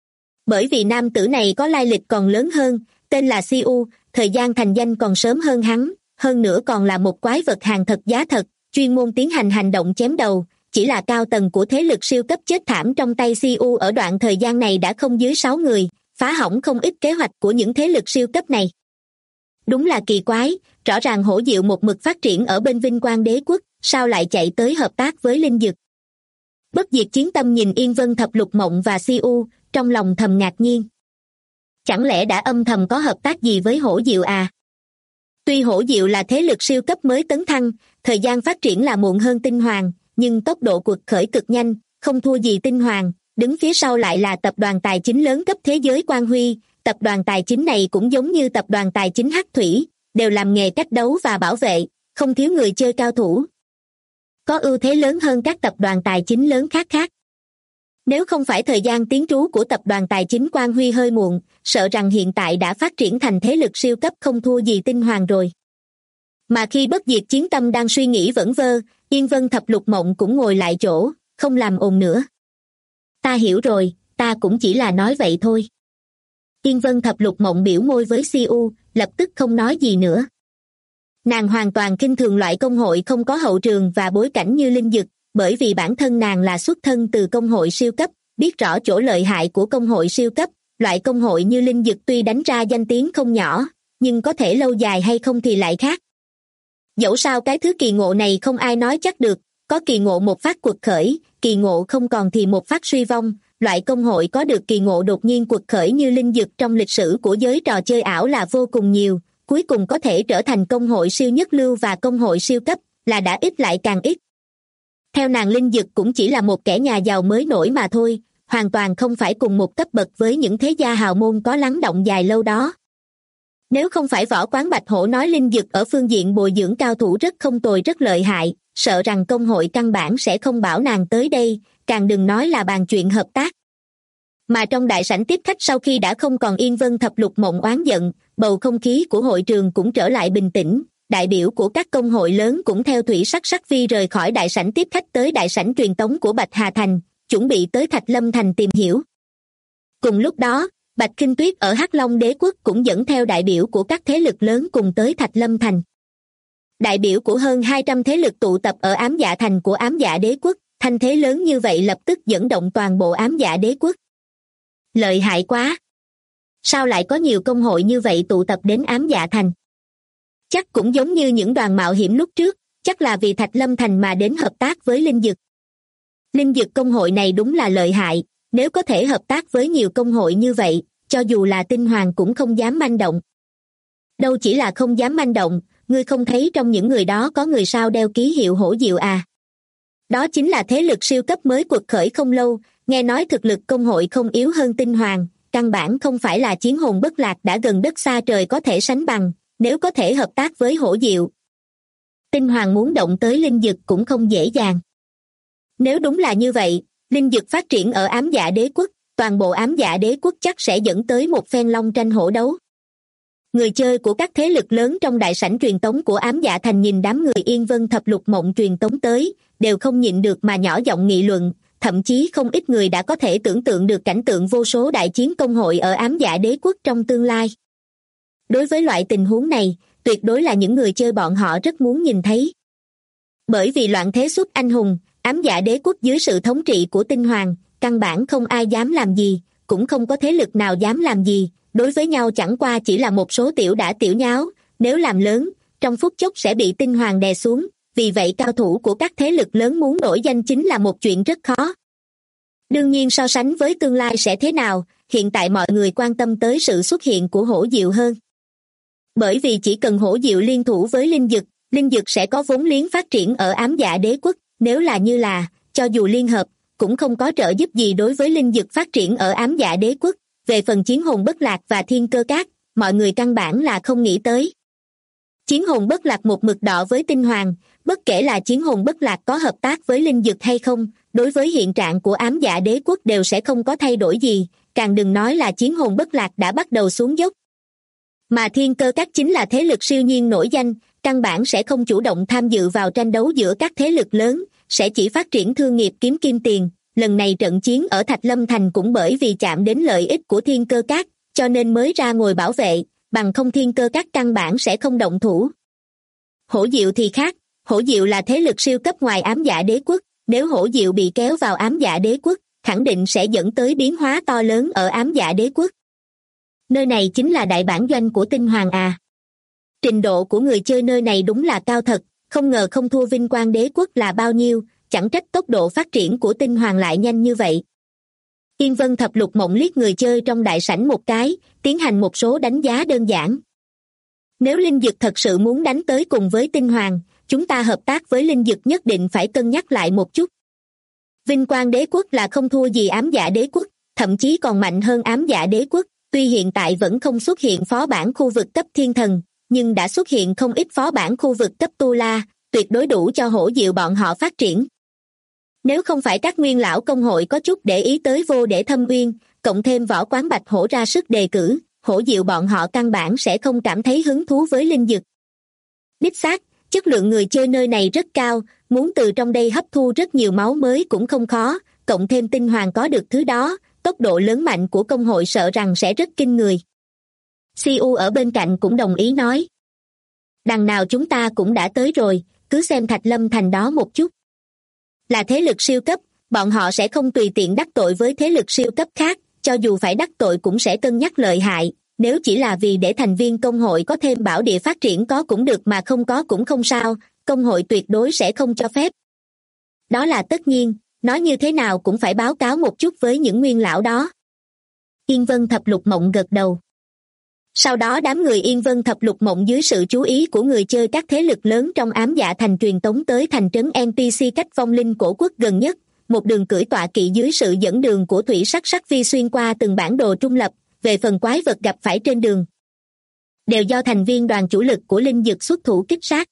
Bởi vì nam tử này có lai lịch còn lớn hơn, tên là Siu, thời gian thành danh còn sớm hơn hắn, hơn nữa còn là một quái vật hàng thật giá thật, chuyên môn tiến hành hành động chém đầu, chỉ là cao tầng của thế lực siêu cấp chết thảm trong tay Siu ở đoạn thời gian này đã không dưới 6 người, phá hỏng không ít kế hoạch của những thế lực siêu cấp này. Đúng là kỳ quái, rõ ràng hổ diệu một mực phát triển ở bên Vinh Quang Đế quốc, sao lại chạy tới hợp tác với Linh Dực. Bất Diệt Chiến Tâm nhìn Yên Vân Thập Lục Mộng và Siu, trong lòng thầm ngạc nhiên. Chẳng lẽ đã âm thầm có hợp tác gì với hổ diệu à? Tuy hổ diệu là thế lực siêu cấp mới tấn thăng, thời gian phát triển là muộn hơn Tinh Hoàng, nhưng tốc độ cuộc khởi cực nhanh, không thua gì Tinh Hoàng, đứng phía sau lại là tập đoàn tài chính lớn cấp thế giới Quang Huy, tập đoàn tài chính này cũng giống như tập đoàn tài chính Hắc Thủy, đều làm nghề cách đấu và bảo vệ, không thiếu người chơi cao thủ. Có ưu thế lớn hơn các tập đoàn tài chính lớn khác. Nếu không phải thời gian tiến trú của tập đoàn tài chính Quang Huy hơi muộn, sợ rằng hiện tại đã phát triển thành thế lực siêu cấp không thua gì Tinh Hoàng rồi. Mà khi Bất Diệt Chiến Tâm đang suy nghĩ vẩn vơ, Yên Vân Thập Lục Mộng cũng ngồi lại chỗ, không làm ồn nữa. Ta hiểu rồi, ta cũng chỉ là nói vậy thôi. Yên Vân Thập Lục Mộng biểu môi với Siu, lập tức không nói gì nữa. Nàng hoàn toàn khinh thường loại công hội không có hậu trường và bối cảnh như Linh Dực, bởi vì bản thân nàng là xuất thân từ công hội siêu cấp, biết rõ chỗ lợi hại của công hội siêu cấp, loại công hội như Linh Dực tuy đánh ra danh tiếng không nhỏ, nhưng có thể lâu dài hay không thì lại khác. Dẫu sao cái thứ kỳ ngộ này không ai nói chắc được, có kỳ ngộ một phát quật khởi, kỳ ngộ không còn thì một phát suy vong, loại công hội có được kỳ ngộ đột nhiên quật khởi như Linh Dực trong lịch sử của giới trò chơi ảo là vô cùng nhiều, cuối cùng có thể trở thành công hội siêu nhất lưu và công hội siêu cấp, là đã ít lại càng ít. Theo nàng Linh Dực cũng chỉ là một kẻ nhà giàu mới nổi mà thôi, hoàn toàn không phải cùng một cấp bậc với những thế gia hào môn có lắng động dài lâu đó. Nếu không phải Võ Quán Bạch Hổ nói Linh Dực ở phương diện bồi dưỡng cao thủ rất không tồi rất lợi hại, sợ rằng công hội căn bản sẽ không bảo nàng tới đây, càng đừng nói là bàn chuyện hợp tác. Mà trong đại sảnh tiếp khách sau khi đã không còn Yên Vân Thập Lục Mộng oán giận, bầu không khí của hội trường cũng trở lại bình tĩnh, đại biểu của các công hội lớn cũng theo thủy sắc sắc vi rời khỏi đại sảnh tiếp khách tới đại sảnh truyền tống của Bạch Hà Thành, chuẩn bị tới Thạch Lâm Thành tìm hiểu. Cùng lúc đó, Bạch Kinh Tuyết ở Hắc Long Đế quốc cũng dẫn theo đại biểu của các thế lực lớn cùng tới Thạch Lâm Thành. Đại biểu của hơn 200 thế lực tụ tập ở Ám Dạ Thành của Ám Dạ Đế quốc, thanh thế lớn như vậy lập tức dẫn động toàn bộ Ám Dạ Đế quốc. Lợi hại quá! Sao lại có nhiều công hội như vậy tụ tập đến Ám Dạ Thành? Chắc cũng giống như những đoàn mạo hiểm lúc trước, chắc là vì Thạch Lâm Thành mà đến hợp tác với Linh Dực. Linh Dực công hội này đúng là lợi hại, nếu có thể hợp tác với nhiều công hội như vậy, cho dù là Tinh Hoàng cũng không dám manh động. Đâu chỉ là không dám manh động, ngươi không thấy trong những người đó có người sao đeo ký hiệu hổ diệu à? Đó chính là thế lực siêu cấp mới quật khởi không lâu, nghe nói thực lực công hội không yếu hơn tinh hoàng, căn bản không phải là chiến hồn bất lạc đã gần đất xa trời có thể sánh bằng, nếu có thể hợp tác với hổ diệu. Tinh hoàng muốn động tới linh dực cũng không dễ dàng. Nếu đúng là như vậy, linh dực phát triển ở ám dạ đế quốc, toàn bộ ám dạ đế quốc chắc sẽ dẫn tới một phen long tranh hổ đấu. Người chơi của các thế lực lớn trong đại sảnh truyền tống của ám dạ thành nhìn đám người Yên Vân Thập Lục Mộng truyền tống tới, đều không nhịn được mà nhỏ giọng nghị luận, thậm chí không ít người đã có thể tưởng tượng được cảnh tượng vô số đại chiến công hội ở ám dạ đế quốc trong tương lai. Đối với loại tình huống này, tuyệt đối là những người chơi bọn họ rất muốn nhìn thấy. Bởi vì loạn thế xuất anh hùng, ám dạ đế quốc dưới sự thống trị của tinh hoàng, căn bản không ai dám làm gì, cũng không có thế lực nào dám làm gì, đối với nhau chẳng qua chỉ là một số tiểu đả tiểu nháo, nếu làm lớn, trong phút chốc sẽ bị tinh hoàng đè xuống, vì vậy cao thủ của các thế lực lớn muốn nổi danh chính là một chuyện rất khó. Đương nhiên so sánh với tương lai sẽ thế nào, hiện tại mọi người quan tâm tới sự xuất hiện của hổ diệu hơn. Bởi vì chỉ cần hổ diệu liên thủ với linh dực sẽ có vốn liếng phát triển ở ám dạ đế quốc, nếu là như là, cho dù liên hợp, cũng không có trợ giúp gì đối với linh dực phát triển ở ám dạ đế quốc. Về phần chiến hồn bất lạc và thiên cơ cát, mọi người căn bản là không nghĩ tới. Chiến hồn bất lạc một mực đỏ với tinh hoàng, bất kể là chiến hồn bất lạc có hợp tác với linh dực hay không, đối với hiện trạng của ám dạ đế quốc đều sẽ không có thay đổi gì, càng đừng nói là chiến hồn bất lạc đã bắt đầu xuống dốc. Mà thiên cơ cát chính là thế lực siêu nhiên nổi danh, căn bản sẽ không chủ động tham dự vào tranh đấu giữa các thế lực lớn, sẽ chỉ phát triển thương nghiệp kiếm kim tiền. Lần này trận chiến ở Thạch Lâm Thành cũng bởi vì chạm đến lợi ích của thiên cơ cát, cho nên mới ra ngồi bảo vệ, bằng không thiên cơ cát căn bản sẽ không động thủ. Hổ diệu thì khác, hổ diệu là thế lực siêu cấp ngoài ám dạ đế quốc, nếu hổ diệu bị kéo vào ám dạ đế quốc, khẳng định sẽ dẫn tới biến hóa to lớn ở ám dạ đế quốc. Nơi này chính là đại bản doanh của tinh hoàng à. Trình độ của người chơi nơi này đúng là cao thật, không ngờ không thua Vinh Quang đế quốc là bao nhiêu, chẳng trách tốc độ phát triển của tinh hoàng lại nhanh như vậy. Yên Vân Thập Lục Mộng liếc người chơi trong đại sảnh một cái, tiến hành một số đánh giá đơn giản. Nếu linh dực thật sự muốn đánh tới cùng với tinh hoàng, chúng ta hợp tác với linh dực nhất định phải cân nhắc lại một chút. Vinh Quang đế quốc là không thua gì ám dạ đế quốc, thậm chí còn mạnh hơn ám dạ đế quốc, tuy hiện tại vẫn không xuất hiện phó bản khu vực cấp thiên thần, nhưng đã xuất hiện không ít phó bản khu vực cấp tu la, tuyệt đối đủ cho hổ diệu bọn họ phát triển. Nếu không phải các nguyên lão công hội có chút để ý tới vô để thâm uyên, cộng thêm võ quán bạch hổ ra sức đề cử, hổ diệu bọn họ căn bản sẽ không cảm thấy hứng thú với linh dực. Đích xác, chất lượng người chơi nơi này rất cao, muốn từ trong đây hấp thu rất nhiều máu mới cũng không khó, cộng thêm tinh hoàng có được thứ đó, tốc độ lớn mạnh của công hội sợ rằng sẽ rất kinh người. CU ở bên cạnh cũng đồng ý nói. Đằng nào chúng ta cũng đã tới rồi, cứ xem Thạch Lâm Thành đó một chút. Là thế lực siêu cấp, bọn họ sẽ không tùy tiện đắc tội với thế lực siêu cấp khác, cho dù phải đắc tội cũng sẽ cân nhắc lợi hại, nếu chỉ là vì để thành viên công hội có thêm bảo địa phát triển có cũng được mà không có cũng không sao, công hội tuyệt đối sẽ không cho phép. Đó là tất nhiên, nói như thế nào cũng phải báo cáo một chút với những nguyên lão đó. Yên Vân Thập Lục Mộng gật đầu. Sau đó đám người Yên Vân Thập Lục Mộng dưới sự chú ý của người chơi các thế lực lớn trong ám dạ thành truyền tống tới thành trấn NPC cách vong linh cổ quốc gần nhất, một đường cưỡi tọa kỵ dưới sự dẫn đường của thủy sắc sắc vi xuyên qua từng bản đồ trung lập, về phần quái vật gặp phải trên đường. Đều do thành viên đoàn chủ lực của linh dực xuất thủ kích sát.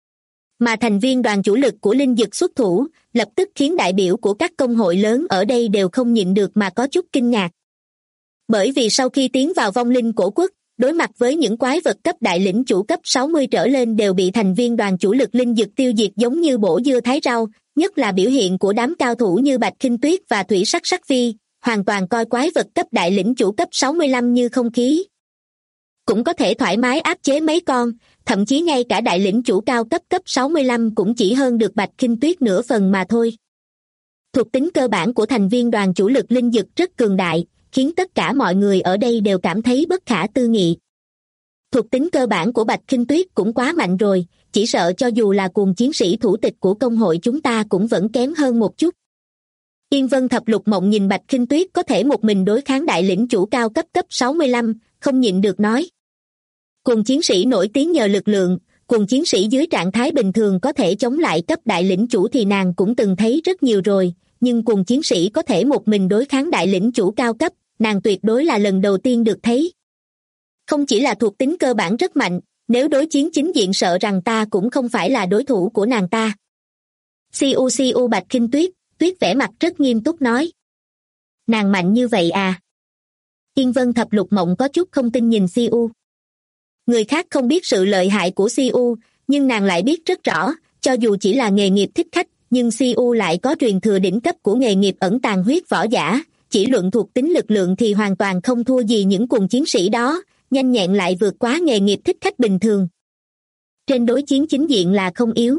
Mà thành viên đoàn chủ lực của linh dực xuất thủ, lập tức khiến đại biểu của các công hội lớn ở đây đều không nhịn được mà có chút kinh ngạc. Bởi vì sau khi tiến vào vong linh cổ quốc, đối mặt với những quái vật cấp đại lĩnh chủ cấp 60 trở lên đều bị thành viên đoàn chủ lực linh dực tiêu diệt giống như bổ dưa thái rau, nhất là biểu hiện của đám cao thủ như Bạch Khinh Tuyết và Thủy Sắc Sắc Vi, hoàn toàn coi quái vật cấp đại lĩnh chủ cấp 65 như không khí. Cũng có thể thoải mái áp chế mấy con, thậm chí ngay cả đại lĩnh chủ cao cấp 65 cũng chỉ hơn được Bạch Khinh Tuyết nửa phần mà thôi. Thuộc tính cơ bản của thành viên đoàn chủ lực linh dực rất cường đại, khiến tất cả mọi người ở đây đều cảm thấy bất khả tư nghị. Thuộc tính cơ bản của Bạch Khinh Tuyết cũng quá mạnh rồi, chỉ sợ cho dù là cuồng chiến sĩ thủ tịch của công hội chúng ta cũng vẫn kém hơn một chút. Yên Vân Thập Lục Mộng nhìn Bạch Khinh Tuyết có thể một mình đối kháng đại lĩnh chủ cao cấp 65, không nhịn được nói. Cuồng chiến sĩ nổi tiếng nhờ lực lượng, Cùng chiến sĩ dưới trạng thái bình thường có thể chống lại cấp đại lĩnh chủ thì nàng cũng từng thấy rất nhiều rồi, nhưng cùng chiến sĩ có thể một mình đối kháng đại lĩnh chủ cao cấp, nàng tuyệt đối là lần đầu tiên được thấy. Không chỉ là thuộc tính cơ bản rất mạnh, nếu đối chiến chính diện sợ rằng ta cũng không phải là đối thủ của nàng ta. Siu Bạch Khinh Tuyết, Tuyết vẻ mặt rất nghiêm túc nói. Nàng mạnh như vậy à? Yên Vân Thập Lục Mộng có chút không tin nhìn Siu. Người khác không biết sự lợi hại của Siu, nhưng nàng lại biết rất rõ, cho dù chỉ là nghề nghiệp thích khách, nhưng Siu lại có truyền thừa đỉnh cấp của nghề nghiệp ẩn tàng huyết võ giả, chỉ luận thuộc tính lực lượng thì hoàn toàn không thua gì những cùng chiến sĩ đó, nhanh nhẹn lại vượt quá nghề nghiệp thích khách bình thường. Trên đối chiến chính diện là không yếu.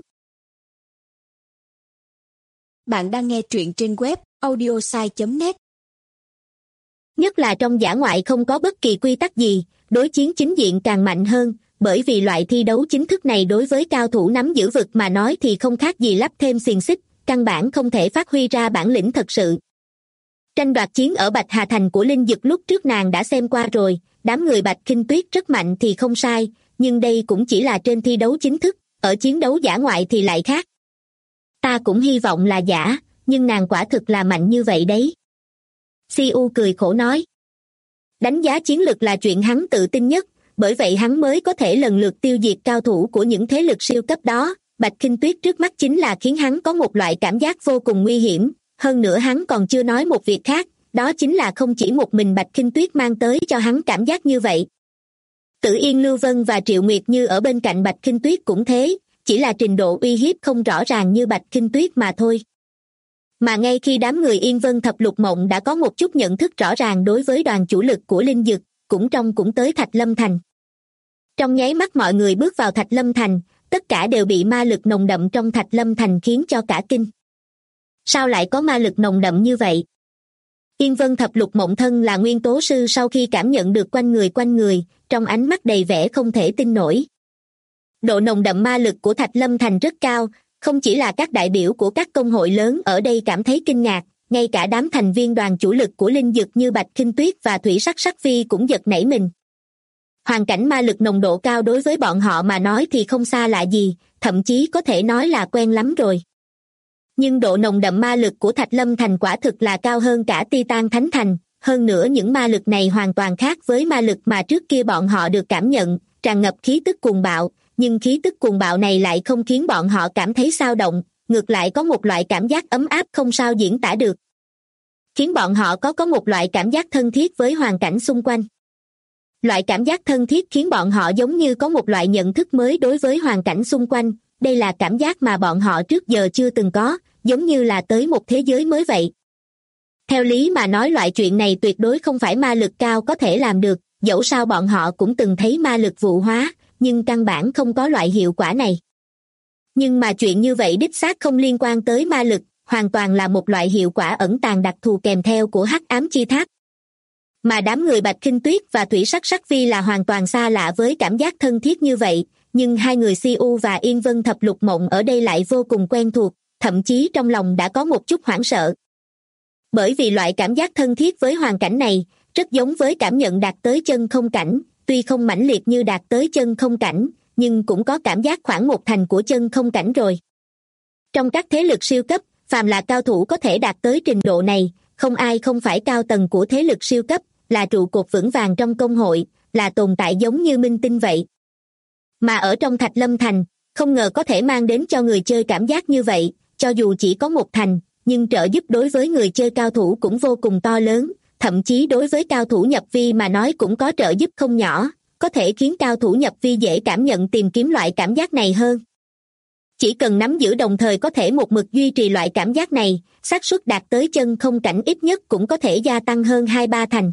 Bạn đang nghe truyện trên web audiosai.net. Nhất là trong dã ngoại không có bất kỳ quy tắc gì, đối chiến chính diện càng mạnh hơn, bởi vì loại thi đấu chính thức này đối với cao thủ nắm giữ vực mà nói thì không khác gì lắp thêm xiềng xích, căn bản không thể phát huy ra bản lĩnh thật sự. Tranh đoạt chiến ở Bạch Hà Thành của Linh Dực lúc trước nàng đã xem qua rồi, đám người Bạch Khinh Tuyết rất mạnh thì không sai, nhưng đây cũng chỉ là trên thi đấu chính thức, ở chiến đấu dã ngoại thì lại khác. Ta cũng hy vọng là giả, nhưng nàng quả thực là mạnh như vậy đấy. Siu cười khổ nói. Đánh giá chiến lực là chuyện hắn tự tin nhất, bởi vậy hắn mới có thể lần lượt tiêu diệt cao thủ của những thế lực siêu cấp đó. Bạch Khinh Tuyết trước mắt chính là khiến hắn có một loại cảm giác vô cùng nguy hiểm, hơn nữa hắn còn chưa nói một việc khác, đó chính là không chỉ một mình Bạch Khinh Tuyết mang tới cho hắn cảm giác như vậy. Tử Yên Lưu Vân và Triệu Nguyệt Như ở bên cạnh Bạch Khinh Tuyết cũng thế, chỉ là trình độ uy hiếp không rõ ràng như Bạch Khinh Tuyết mà thôi. Mà ngay khi đám người Yên Vân Thập Lục Mộng đã có một chút nhận thức rõ ràng đối với đoàn chủ lực của Linh Dực, cũng tới Thạch Lâm Thành. Trong nháy mắt mọi người bước vào Thạch Lâm Thành, tất cả đều bị ma lực nồng đậm trong Thạch Lâm Thành khiến cho cả kinh. Sao lại có ma lực nồng đậm như vậy? Yên Vân Thập Lục Mộng thân là nguyên tố sư sau khi cảm nhận được quanh người, trong ánh mắt đầy vẻ không thể tin nổi. Độ nồng đậm ma lực của Thạch Lâm Thành rất cao, không chỉ là các đại biểu của các công hội lớn ở đây cảm thấy kinh ngạc, ngay cả đám thành viên đoàn chủ lực của Linh Dực như Bạch Khinh Tuyết và Thủy Sắc Sắc Phi cũng giật nảy mình. Hoàn cảnh ma lực nồng độ cao đối với bọn họ mà nói thì không xa lạ gì, thậm chí có thể nói là quen lắm rồi. Nhưng độ nồng đậm ma lực của Thạch Lâm Thành quả thực là cao hơn cả Titan Thánh Thành, hơn nữa những ma lực này hoàn toàn khác với ma lực mà trước kia bọn họ được cảm nhận, tràn ngập khí tức cuồng bạo, nhưng khí tức cuồng bạo này lại không khiến bọn họ cảm thấy xao động, ngược lại có một loại cảm giác ấm áp không sao diễn tả được. Khiến bọn họ có một loại cảm giác thân thiết với hoàn cảnh xung quanh. Loại cảm giác thân thiết khiến bọn họ giống như có một loại nhận thức mới đối với hoàn cảnh xung quanh, đây là cảm giác mà bọn họ trước giờ chưa từng có, giống như là tới một thế giới mới vậy. Theo lý mà nói loại chuyện này tuyệt đối không phải ma lực cao có thể làm được, dẫu sao bọn họ cũng từng thấy ma lực vụ hóa, nhưng căn bản không có loại hiệu quả này. Nhưng mà chuyện như vậy đích xác không liên quan tới ma lực, hoàn toàn là một loại hiệu quả ẩn tàng đặc thù kèm theo của Hắc Ám Chi Tháp. Mà đám người Bạch Khinh Tuyết và Thủy Sắc Sắc Phi là hoàn toàn xa lạ với cảm giác thân thiết như vậy, nhưng hai người Siu và Yên Vân Thập Lục Mộng ở đây lại vô cùng quen thuộc, thậm chí trong lòng đã có một chút hoảng sợ. Bởi vì loại cảm giác thân thiết với hoàn cảnh này, rất giống với cảm nhận đạt tới chân không cảnh, tuy không mãnh liệt như đạt tới chân không cảnh, nhưng cũng có cảm giác khoảng một thành của chân không cảnh rồi. Trong các thế lực siêu cấp, phàm là cao thủ có thể đạt tới trình độ này, không ai không phải cao tầng của thế lực siêu cấp, là trụ cột vững vàng trong công hội, là tồn tại giống như minh tinh vậy. Mà ở trong Thạch Lâm Thành, không ngờ có thể mang đến cho người chơi cảm giác như vậy, cho dù chỉ có một thành, nhưng trợ giúp đối với người chơi cao thủ cũng vô cùng to lớn, thậm chí đối với cao thủ nhập vi mà nói cũng có trợ giúp không nhỏ, có thể khiến cao thủ nhập vi dễ cảm nhận tìm kiếm loại cảm giác này hơn. Chỉ cần nắm giữ đồng thời có thể một mực duy trì loại cảm giác này, xác suất đạt tới chân không cảnh ít nhất cũng có thể gia tăng hơn 2-3 thành.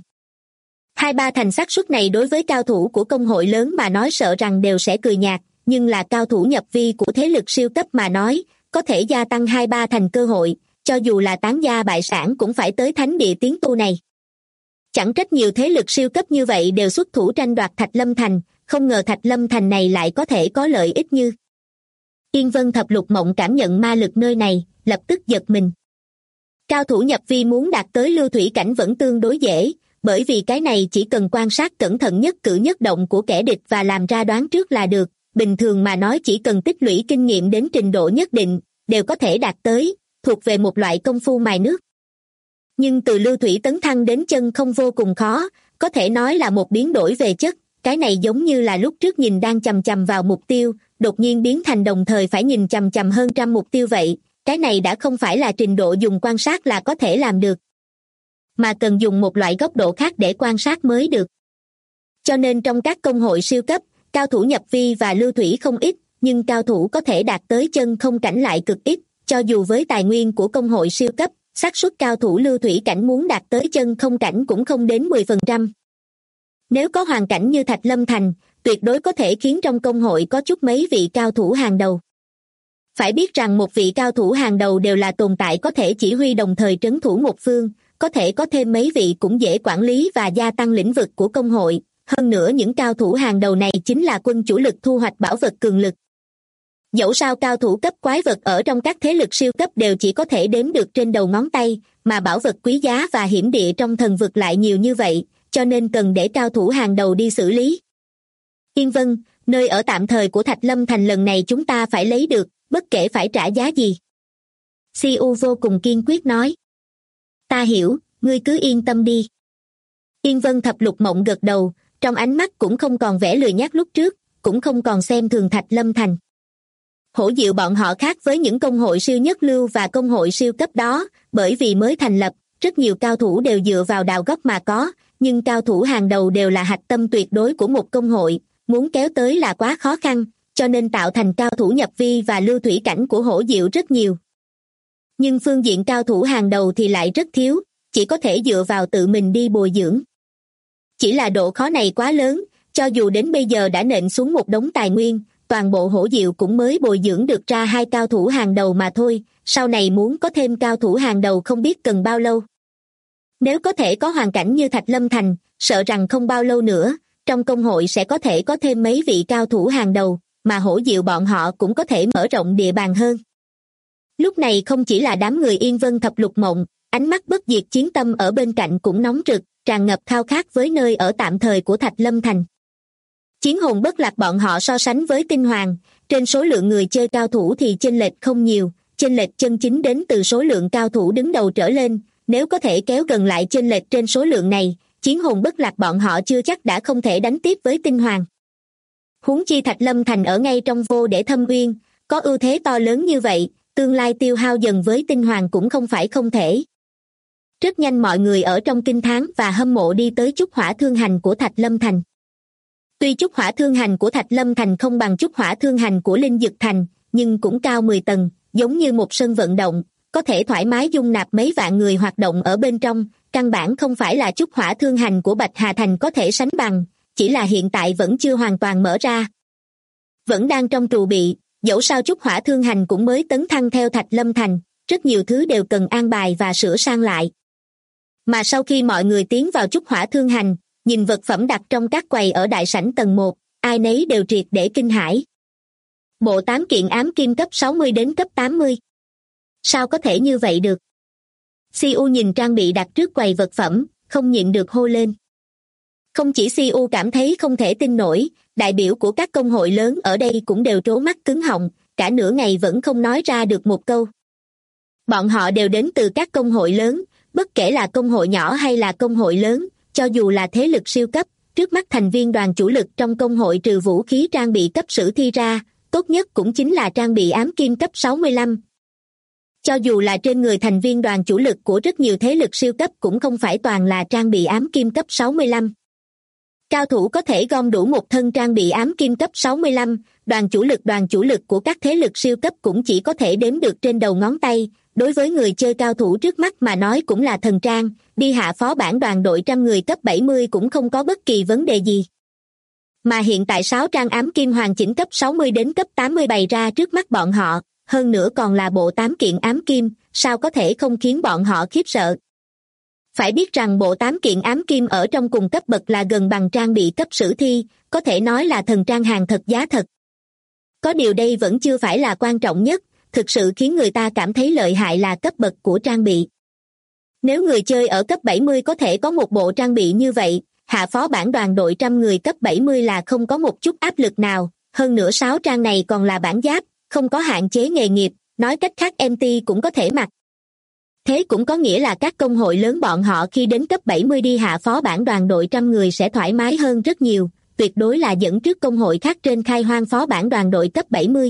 2-3 thành xác suất này đối với cao thủ của công hội lớn mà nói sợ rằng đều sẽ cười nhạt, nhưng là cao thủ nhập vi của thế lực siêu cấp mà nói, có thể gia tăng 2-3 thành cơ hội, cho dù là tán gia bại sản cũng phải tới thánh địa tiến tu này. Chẳng trách nhiều thế lực siêu cấp như vậy đều xuất thủ tranh đoạt Thạch Lâm Thành, không ngờ Thạch Lâm Thành này lại có thể có lợi ích như. Yên Vân Thập Lục Mộng cảm nhận ma lực nơi này, lập tức giật mình. Cao thủ nhập vi muốn đạt tới lưu thủy cảnh vẫn tương đối dễ, bởi vì cái này chỉ cần quan sát cẩn thận nhất cử nhất động của kẻ địch và làm ra đoán trước là được, bình thường mà nói chỉ cần tích lũy kinh nghiệm đến trình độ nhất định, đều có thể đạt tới, thuộc về một loại công phu mài nước. Nhưng từ lưu thủy tấn thăng đến chân không vô cùng khó, có thể nói là một biến đổi về chất, cái này giống như là lúc trước nhìn đang chằm chằm vào mục tiêu, đột nhiên biến thành đồng thời phải nhìn chằm chằm hơn trăm mục tiêu vậy, cái này đã không phải là trình độ dùng quan sát là có thể làm được, mà cần dùng một loại góc độ khác để quan sát mới được. Cho nên trong các công hội siêu cấp, cao thủ nhập vi và lưu thủy không ít, nhưng cao thủ có thể đạt tới chân không cảnh lại cực ít, cho dù với tài nguyên của công hội siêu cấp, xác suất cao thủ lưu thủy cảnh muốn đạt tới chân không cảnh cũng không đến 10%. Nếu có hoàn cảnh như Thạch Lâm Thành, tuyệt đối có thể khiến trong công hội có chút mấy vị cao thủ hàng đầu. Phải biết rằng một vị cao thủ hàng đầu đều là tồn tại có thể chỉ huy đồng thời trấn thủ một phương, có thể có thêm mấy vị cũng dễ quản lý và gia tăng lĩnh vực của công hội. Hơn nữa những cao thủ hàng đầu này chính là quân chủ lực thu hoạch bảo vật cường lực. Dẫu sao cao thủ cấp quái vật ở trong các thế lực siêu cấp đều chỉ có thể đếm được trên đầu ngón tay, mà bảo vật quý giá và hiểm địa trong thần vực lại nhiều như vậy, cho nên cần để cao thủ hàng đầu đi xử lý. Yên Vân, nơi ở tạm thời của Thạch Lâm Thành lần này chúng ta phải lấy được, bất kể phải trả giá gì. Siu vô cùng kiên quyết nói. Ta hiểu, ngươi cứ yên tâm đi. Yên Vân Thập Lục Mộng gật đầu, trong ánh mắt cũng không còn vẻ lười nhác lúc trước, cũng không còn xem thường Thạch Lâm Thành. Hổ Diệu bọn họ khác với những công hội siêu nhất lưu và công hội siêu cấp đó, bởi vì mới thành lập, rất nhiều cao thủ đều dựa vào đào góc mà có, nhưng cao thủ hàng đầu đều là hạch tâm tuyệt đối của một công hội, muốn kéo tới là quá khó khăn, cho nên tạo thành cao thủ nhập vi và lưu thủy cảnh của Hổ Diệu rất nhiều. Nhưng phương diện cao thủ hàng đầu thì lại rất thiếu, chỉ có thể dựa vào tự mình đi bồi dưỡng. Chỉ là độ khó này quá lớn, cho dù đến bây giờ đã nện xuống một đống tài nguyên, toàn bộ Hổ Diệu cũng mới bồi dưỡng được ra 2 cao thủ hàng đầu mà thôi, sau này muốn có thêm cao thủ hàng đầu không biết cần bao lâu. Nếu có thể có hoàn cảnh như Thạch Lâm Thành, sợ rằng không bao lâu nữa, trong công hội sẽ có thể có thêm mấy vị cao thủ hàng đầu, mà Hổ Diệu bọn họ cũng có thể mở rộng địa bàn hơn. Lúc này không chỉ là đám người Yên Vân Thập Lục Mộng, ánh mắt bất diệt chiến tâm ở bên cạnh cũng nóng rực, tràn ngập khao khát với nơi ở tạm thời của Thạch Lâm Thành. Chiến hồn bất lạc bọn họ so sánh với tinh hoàng, trên số lượng người chơi cao thủ thì chênh lệch không nhiều, chênh lệch chân chính đến từ số lượng cao thủ đứng đầu trở lên, nếu có thể kéo gần lại chênh lệch trên số lượng này, chiến hồn bất lạc bọn họ chưa chắc đã không thể đánh tiếp với tinh hoàng. Huống chi Thạch Lâm Thành ở ngay trong vô để thâm uyên, có ưu thế to lớn như vậy, tương lai tiêu hao dần với tinh hoàng cũng không phải không thể. Rất nhanh mọi người ở trong kinh thán và hâm mộ đi tới trúc hỏa thương hành của Thạch Lâm Thành. Tuy trúc hỏa thương hành của Thạch Lâm Thành không bằng trúc hỏa thương hành của Linh Dực Thành, nhưng cũng cao 10 tầng, giống như một sân vận động, có thể thoải mái dung nạp mấy vạn người hoạt động ở bên trong, căn bản không phải là trúc hỏa thương hành của Bạch Hà Thành có thể sánh bằng, chỉ là hiện tại vẫn chưa hoàn toàn mở ra. Vẫn đang trong trù bị, dẫu sao trúc hỏa thương hành cũng mới tấn thăng theo Thạch Lâm Thành, rất nhiều thứ đều cần an bài và sửa sang lại. Mà sau khi mọi người tiến vào trúc hỏa thương hành, nhìn vật phẩm đặt trong các quầy ở đại sảnh tầng 1, ai nấy đều triệt để kinh hãi. Bộ 8 kiện ám kim cấp 60 đến cấp 80. Sao có thể như vậy được? Siu nhìn trang bị đặt trước quầy vật phẩm, không nhịn được hô lên. Không chỉ Siu cảm thấy không thể tin nổi, đại biểu của các công hội lớn ở đây cũng đều trố mắt cứng họng, cả nửa ngày vẫn không nói ra được một câu. Bọn họ đều đến từ các công hội lớn, bất kể là công hội nhỏ hay là công hội lớn, cho dù là thế lực siêu cấp, trước mắt thành viên đoàn chủ lực trong công hội trừ vũ khí trang bị cấp sử thi ra, tốt nhất cũng chính là trang bị ám kim cấp 65. Cho dù là trên người thành viên đoàn chủ lực của rất nhiều thế lực siêu cấp cũng không phải toàn là trang bị ám kim cấp 65. Cao thủ có thể gom đủ một thân trang bị ám kim cấp 65, đoàn chủ lực của các thế lực siêu cấp cũng chỉ có thể đếm được trên đầu ngón tay, đối với người chơi cao thủ trước mắt mà nói cũng là thần trang, đi hạ phó bản đoàn đội trăm người cấp 70 cũng không có bất kỳ vấn đề gì. Mà hiện tại 6 trang ám kim hoàn chỉnh cấp 60 đến cấp 80 bày ra trước mắt bọn họ, hơn nữa còn là bộ 8 kiện ám kim, sao có thể không khiến bọn họ khiếp sợ. Phải biết rằng bộ 8 kiện ám kim ở trong cùng cấp bậc là gần bằng trang bị cấp sử thi, có thể nói là thần trang hàng thật giá thật. Có điều đây vẫn chưa phải là quan trọng nhất, thực sự khiến người ta cảm thấy lợi hại là cấp bậc của trang bị. Nếu người chơi ở cấp 70 có thể có một bộ trang bị như vậy, hạ phó bản đoàn đội trăm người cấp 70 là không có một chút áp lực nào, hơn nữa 6 trang này còn là bản giáp, không có hạn chế nghề nghiệp, nói cách khác MT cũng có thể mặc. Thế cũng có nghĩa là các công hội lớn bọn họ khi đến cấp 70 đi hạ phó bản đoàn đội 100 người sẽ thoải mái hơn rất nhiều, tuyệt đối là dẫn trước công hội khác trên khai hoang phó bản đoàn đội cấp 70.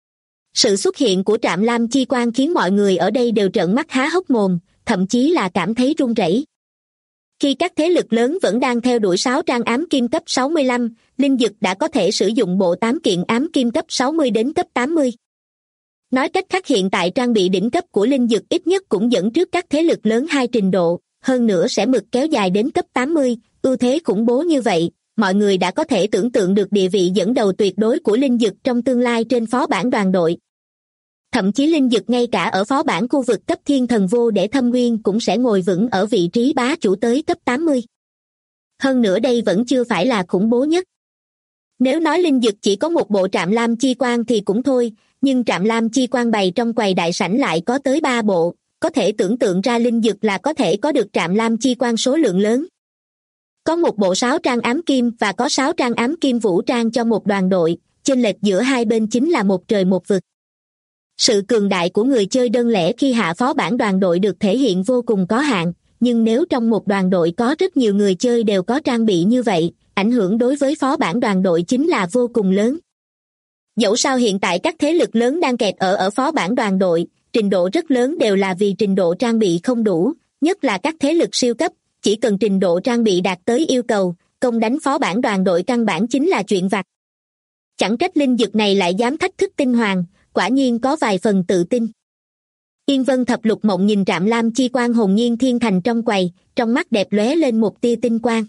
Sự xuất hiện của Trạm Lam Chi Quang khiến mọi người ở đây đều trợn mắt há hốc mồm, thậm chí là cảm thấy run rẩy. Khi các thế lực lớn vẫn đang theo đuổi 6 trang ám kim cấp 65, Linh Dực đã có thể sử dụng bộ 8 kiện ám kim cấp 60 đến cấp 80. Nói cách khác hiện tại trang bị đỉnh cấp của Linh Dực ít nhất cũng dẫn trước các thế lực lớn 2 trình độ, hơn nữa sẽ mực kéo dài đến cấp 80, ưu thế khủng bố như vậy, mọi người đã có thể tưởng tượng được địa vị dẫn đầu tuyệt đối của Linh Dực trong tương lai trên phó bản đoàn đội. Thậm chí Linh Dực ngay cả ở phó bản khu vực cấp thiên thần vô để thâm nguyên cũng sẽ ngồi vững ở vị trí bá chủ tới cấp 80. Hơn nữa đây vẫn chưa phải là khủng bố nhất. Nếu nói Linh Dực chỉ có một bộ Trạm Lam Chi Quang thì cũng thôi, nhưng Trạm Lam Chi Quang bày trong quầy đại sảnh lại có tới 3 bộ, có thể tưởng tượng ra Linh Dực là có thể có được Trạm Lam Chi Quang số lượng lớn. Có một bộ 6 trang ám kim và có 6 trang ám kim vũ trang cho một đoàn đội, chênh lệch giữa hai bên chính là một trời một vực. Sự cường đại của người chơi đơn lẻ khi hạ phó bản đoàn đội được thể hiện vô cùng có hạn, nhưng nếu trong một đoàn đội có rất nhiều người chơi đều có trang bị như vậy, ảnh hưởng đối với phó bản đoàn đội chính là vô cùng lớn. Dẫu sao hiện tại các thế lực lớn đang kẹt ở phó bản đoàn đội, trình độ rất lớn đều là vì trình độ trang bị không đủ, nhất là các thế lực siêu cấp, chỉ cần trình độ trang bị đạt tới yêu cầu, công đánh phó bản đoàn đội căn bản chính là chuyện vặt. Chẳng trách Linh Dực này lại dám thách thức Tinh Hoàng, quả nhiên có vài phần tự tin. Yên Vân Thập Lục Mộng nhìn Trạm Lam Chi Quang hồn nhiên thiên thành trong quầy, trong mắt đẹp lóe lên một tia tinh quang.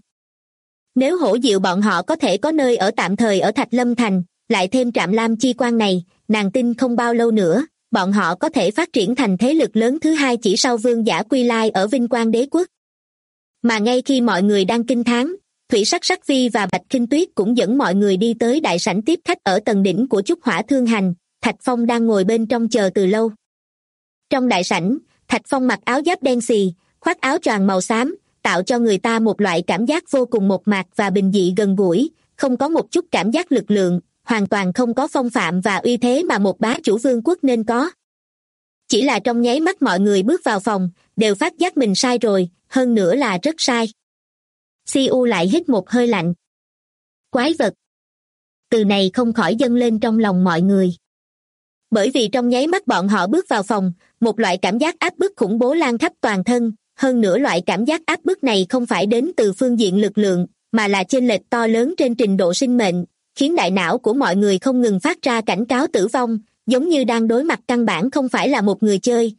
Nếu Hổ Diệu bọn họ có thể có nơi ở tạm thời ở Thạch Lâm Thành, lại thêm Trạm Lam Chi Quang này, nàng tin không bao lâu nữa, bọn họ có thể phát triển thành thế lực lớn thứ hai chỉ sau Vương Giả Quy Lai ở Vinh Quang Đế Quốc. Mà ngay khi mọi người đang kinh thán, Thủy Sắc Sắc Vi và Bạch Kinh Tuyết cũng dẫn mọi người đi tới đại sảnh tiếp khách ở tầng đỉnh của Trúc Hỏa Thương Hành. Thạch Phong đang ngồi bên trong chờ từ lâu. Trong đại sảnh, Thạch Phong mặc áo giáp đen xì, khoác áo choàng màu xám, tạo cho người ta một loại cảm giác vô cùng mộc mạc và bình dị gần gũi, không có một chút cảm giác lực lượng, hoàn toàn không có phong phạm và uy thế mà một bá chủ vương quốc nên có. Chỉ là trong nháy mắt mọi người bước vào phòng, đều phát giác mình sai rồi, hơn nữa là rất sai. Siu lại hít một hơi lạnh. Quái vật. Từ này không khỏi dâng lên trong lòng mọi người. Bởi vì trong nháy mắt bọn họ bước vào phòng, một loại cảm giác áp bức khủng bố lan khắp toàn thân, hơn nữa loại cảm giác áp bức này không phải đến từ phương diện lực lượng, mà là chênh lệch to lớn trên trình độ sinh mệnh, khiến đại não của mọi người không ngừng phát ra cảnh cáo tử vong, giống như đang đối mặt căn bản không phải là một người chơi,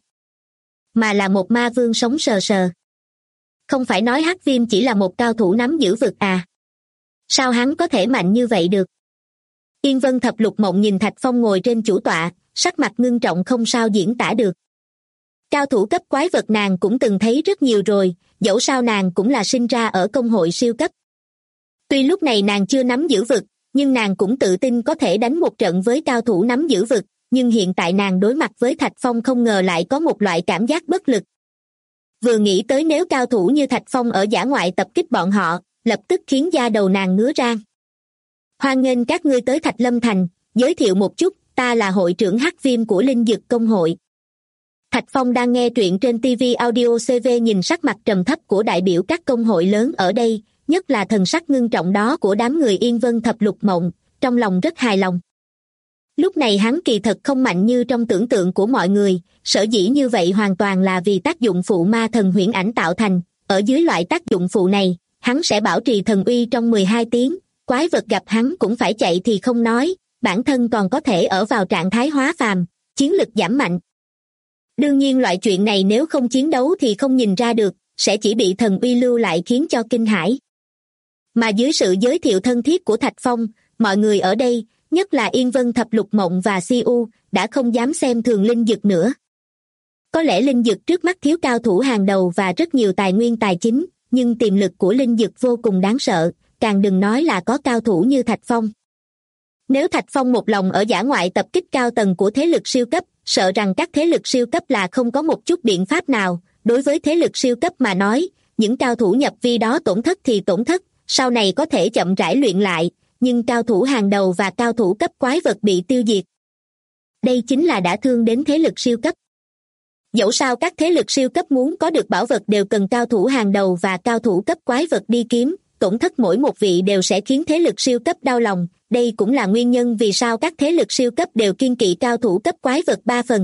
mà là một ma vương sống sờ sờ. Không phải nói Hắc Viêm chỉ là một cao thủ nắm giữ vực à? Sao hắn có thể mạnh như vậy được? Yên Vân Thập Lục Mộng nhìn Thạch Phong ngồi trên chủ tọa, sắc mặt ngưng trọng không sao diễn tả được. Cao thủ cấp quái vật nàng cũng từng thấy rất nhiều rồi, dẫu sao nàng cũng là sinh ra ở công hội siêu cấp. Tuy lúc này nàng chưa nắm giữ vực, nhưng nàng cũng tự tin có thể đánh một trận với cao thủ nắm giữ vực, nhưng hiện tại nàng đối mặt với Thạch Phong không ngờ lại có một loại cảm giác bất lực. Vừa nghĩ tới nếu cao thủ như Thạch Phong ở dã ngoại tập kích bọn họ, lập tức khiến da đầu nàng ngứa rang. Hoan nghênh các ngươi tới Thạch Lâm Thành, giới thiệu một chút, ta là hội trưởng Hắc Viêm của Linh Dực Công hội. Thạch Phong đang nghe truyện trên TV Audio CV nhìn sắc mặt trầm thấp của đại biểu các công hội lớn ở đây, nhất là thần sắc ngưng trọng đó của đám người Yên Vân Thập Lục Mộng, trong lòng rất hài lòng. Lúc này hắn kỳ thật không mạnh như trong tưởng tượng của mọi người, sở dĩ như vậy hoàn toàn là vì tác dụng phụ ma thần huyễn ảnh tạo thành, ở dưới loại tác dụng phụ này, hắn sẽ bảo trì thần uy trong 12 tiếng, quái vật gặp hắn cũng phải chạy thì không nói, bản thân còn có thể ở vào trạng thái hóa phàm, chiến lực giảm mạnh. Đương nhiên loại chuyện này nếu không chiến đấu thì không nhìn ra được, sẽ chỉ bị thần uy lưu lại khiến cho kinh hãi. Mà dưới sự giới thiệu thân thiết của Thạch Phong, mọi người ở đây, nhất là Yên Vân Thập Lục Mộng và Siu, đã không dám xem thường Linh Dực nữa. Có lẽ Linh Dực trước mắt thiếu cao thủ hàng đầu và rất nhiều tài nguyên tài chính, nhưng tiềm lực của Linh Dực vô cùng đáng sợ, càng đừng nói là có cao thủ như Thạch Phong. Nếu Thạch Phong một lòng ở dã ngoại tập kích cao tầng của thế lực siêu cấp, sợ rằng các thế lực siêu cấp là không có một chút biện pháp nào, đối với thế lực siêu cấp mà nói, những cao thủ nhập vi đó tổn thất thì tổn thất, sau này có thể chậm rãi luyện lại, nhưng cao thủ hàng đầu và cao thủ cấp quái vật bị tiêu diệt. Đây chính là đã thương đến thế lực siêu cấp. Dẫu sao các thế lực siêu cấp muốn có được bảo vật đều cần cao thủ hàng đầu và cao thủ cấp quái vật đi kiếm, tổn thất mỗi một vị đều sẽ khiến thế lực siêu cấp đau lòng, đây cũng là nguyên nhân vì sao các thế lực siêu cấp đều kiêng kỵ cao thủ cấp quái vật 3 phần.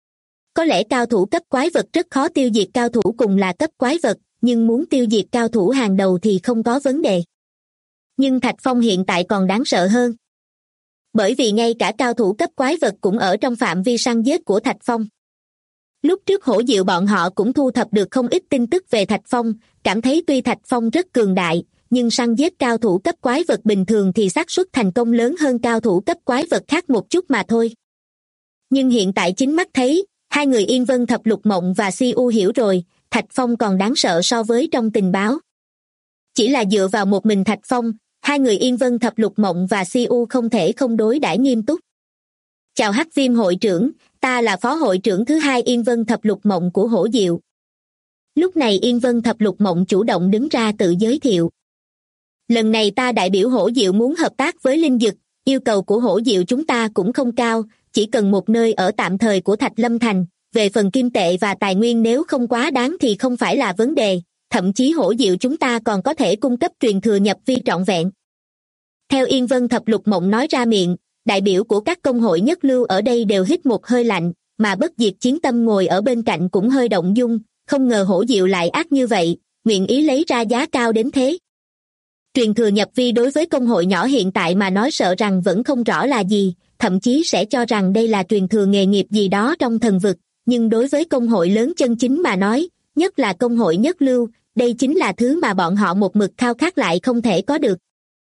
Có lẽ cao thủ cấp quái vật rất khó tiêu diệt cao thủ cùng là cấp quái vật, nhưng muốn tiêu diệt cao thủ hàng đầu thì không có vấn đề. Nhưng Thạch Phong hiện tại còn đáng sợ hơn. Bởi vì ngay cả cao thủ cấp quái vật cũng ở trong phạm vi săn giết của Thạch Phong. Lúc trước Hổ Diệu bọn họ cũng thu thập được không ít tin tức về Thạch Phong, cảm thấy tuy Thạch Phong rất cường đại, nhưng săn giết cao thủ cấp quái vật bình thường thì xác suất thành công lớn hơn cao thủ cấp quái vật khác một chút mà thôi. Nhưng hiện tại chính mắt thấy, hai người Yên Vân Thập Lục Mộng và Si-U hiểu rồi, Thạch Phong còn đáng sợ so với trong tình báo. Chỉ là dựa vào một mình Thạch Phong, hai người Yên Vân Thập Lục Mộng và Si-U không thể không đối đãi nghiêm túc. Chào Hắc Viêm hội trưởng, ta là phó hội trưởng thứ hai Yên Vân Thập Lục Mộng của Hổ Diệu. Lúc này Yên Vân Thập Lục Mộng chủ động đứng ra tự giới thiệu. Lần này ta đại biểu Hổ Diệu muốn hợp tác với Linh Dực, yêu cầu của Hổ Diệu chúng ta cũng không cao, chỉ cần một nơi ở tạm thời của Thạch Lâm Thành, về phần kim tệ và tài nguyên nếu không quá đáng thì không phải là vấn đề, thậm chí Hổ Diệu chúng ta còn có thể cung cấp truyền thừa nhập vi trọn vẹn. Theo Yên Vân Thập Lục Mộng nói ra miệng, đại biểu của các công hội nhất lưu ở đây đều hít một hơi lạnh, mà Bất Diệt Chiến Tâm ngồi ở bên cạnh cũng hơi động dung, không ngờ Hổ Diệu lại ác như vậy, nguyện ý lấy ra giá cao đến thế. Truyền thừa nhập vi đối với công hội nhỏ hiện tại mà nói sợ rằng vẫn không rõ là gì, thậm chí sẽ cho rằng đây là truyền thừa nghề nghiệp gì đó trong thần vực, nhưng đối với công hội lớn chân chính mà nói, nhất là công hội nhất lưu, đây chính là thứ mà bọn họ một mực khao khát lại không thể có được.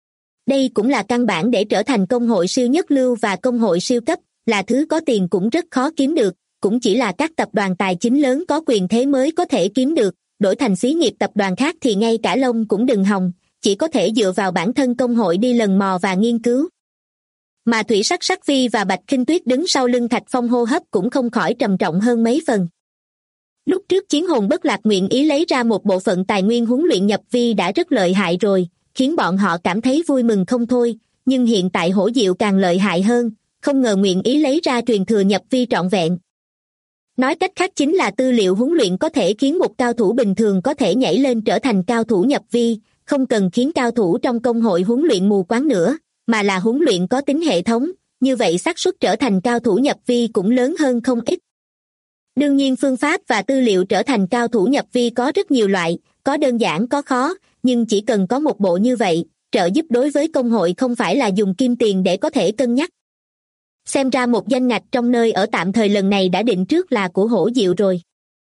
Đây cũng là căn bản để trở thành công hội siêu nhất lưu và công hội siêu cấp, là thứ có tiền cũng rất khó kiếm được, cũng chỉ là các tập đoàn tài chính lớn có quyền thế mới có thể kiếm được, đổi thành xí nghiệp tập đoàn khác thì ngay cả lông cũng đừng hòng, chỉ có thể dựa vào bản thân công hội đi lần mò và nghiên cứu. Mà Thủy Sắc Sắc Vi và Bạch Khinh Tuyết đứng sau lưng Thạch Phong hô hấp cũng không khỏi trầm trọng hơn mấy phần. Lúc trước Chiến Hồn Bất Lạc nguyện ý lấy ra một bộ phận tài nguyên huấn luyện nhập vi đã rất lợi hại rồi, khiến bọn họ cảm thấy vui mừng không thôi, nhưng hiện tại Hổ Diệu càng lợi hại hơn, không ngờ nguyện ý lấy ra truyền thừa nhập vi trọn vẹn. Nói cách khác chính là tư liệu huấn luyện có thể khiến một cao thủ bình thường có thể nhảy lên trở thành cao thủ nhập vi, không cần khiến cao thủ trong công hội huấn luyện mù quáng nữa, mà là huấn luyện có tính hệ thống, như vậy xác suất trở thành cao thủ nhập vi cũng lớn hơn không ít. Đương nhiên phương pháp và tư liệu trở thành cao thủ nhập vi có rất nhiều loại, có đơn giản có khó, nhưng chỉ cần có một bộ như vậy, trợ giúp đối với công hội không phải là dùng kim tiền để có thể cân nhắc. Xem ra một danh ngạch trong nơi ở tạm thời lần này đã định trước là của Hổ Diệu rồi.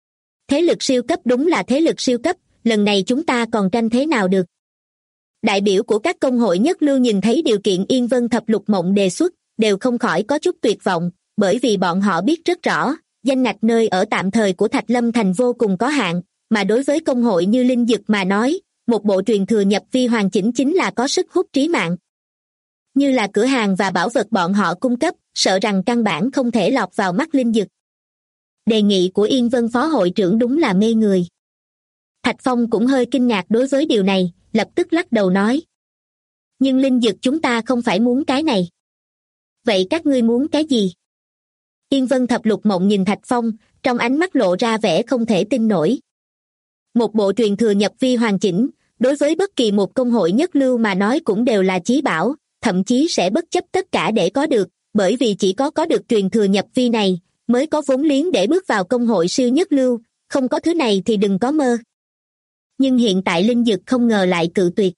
Thế lực siêu cấp đúng là thế lực siêu cấp, lần này chúng ta còn tranh thế nào được. Đại biểu của các công hội nhất lưu nhìn thấy điều kiện Yên Vân Thập Lục Mộng đề xuất, đều không khỏi có chút tuyệt vọng, bởi vì bọn họ biết rất rõ, danh ngạch nơi ở tạm thời của Thạch Lâm Thành vô cùng có hạn, mà đối với công hội như Linh Dực mà nói, một bộ truyền thừa nhập vi hoàn chỉnh chính là có sức hút trí mạng. Như là cửa hàng và bảo vật bọn họ cung cấp, sợ rằng căn bản không thể lọt vào mắt Linh Dực. Đề nghị của Yên Vân phó hội trưởng đúng là mê người. Thạch Phong cũng hơi kinh ngạc đối với điều này, lập tức lắc đầu nói. Nhưng Linh Dực chúng ta không phải muốn cái này. Vậy các ngươi muốn cái gì? Yên Vân Thập Lục Mộng nhìn Thạch Phong, trong ánh mắt lộ ra vẻ không thể tin nổi. Một bộ truyền thừa nhập vi hoàn chỉnh, đối với bất kỳ một công hội nhất lưu mà nói cũng đều là chí bảo, thậm chí sẽ bất chấp tất cả để có được, bởi vì chỉ có được truyền thừa nhập vi này, mới có vốn liếng để bước vào công hội siêu nhất lưu, không có thứ này thì đừng có mơ. Nhưng hiện tại Linh Dực không ngờ lại cự tuyệt.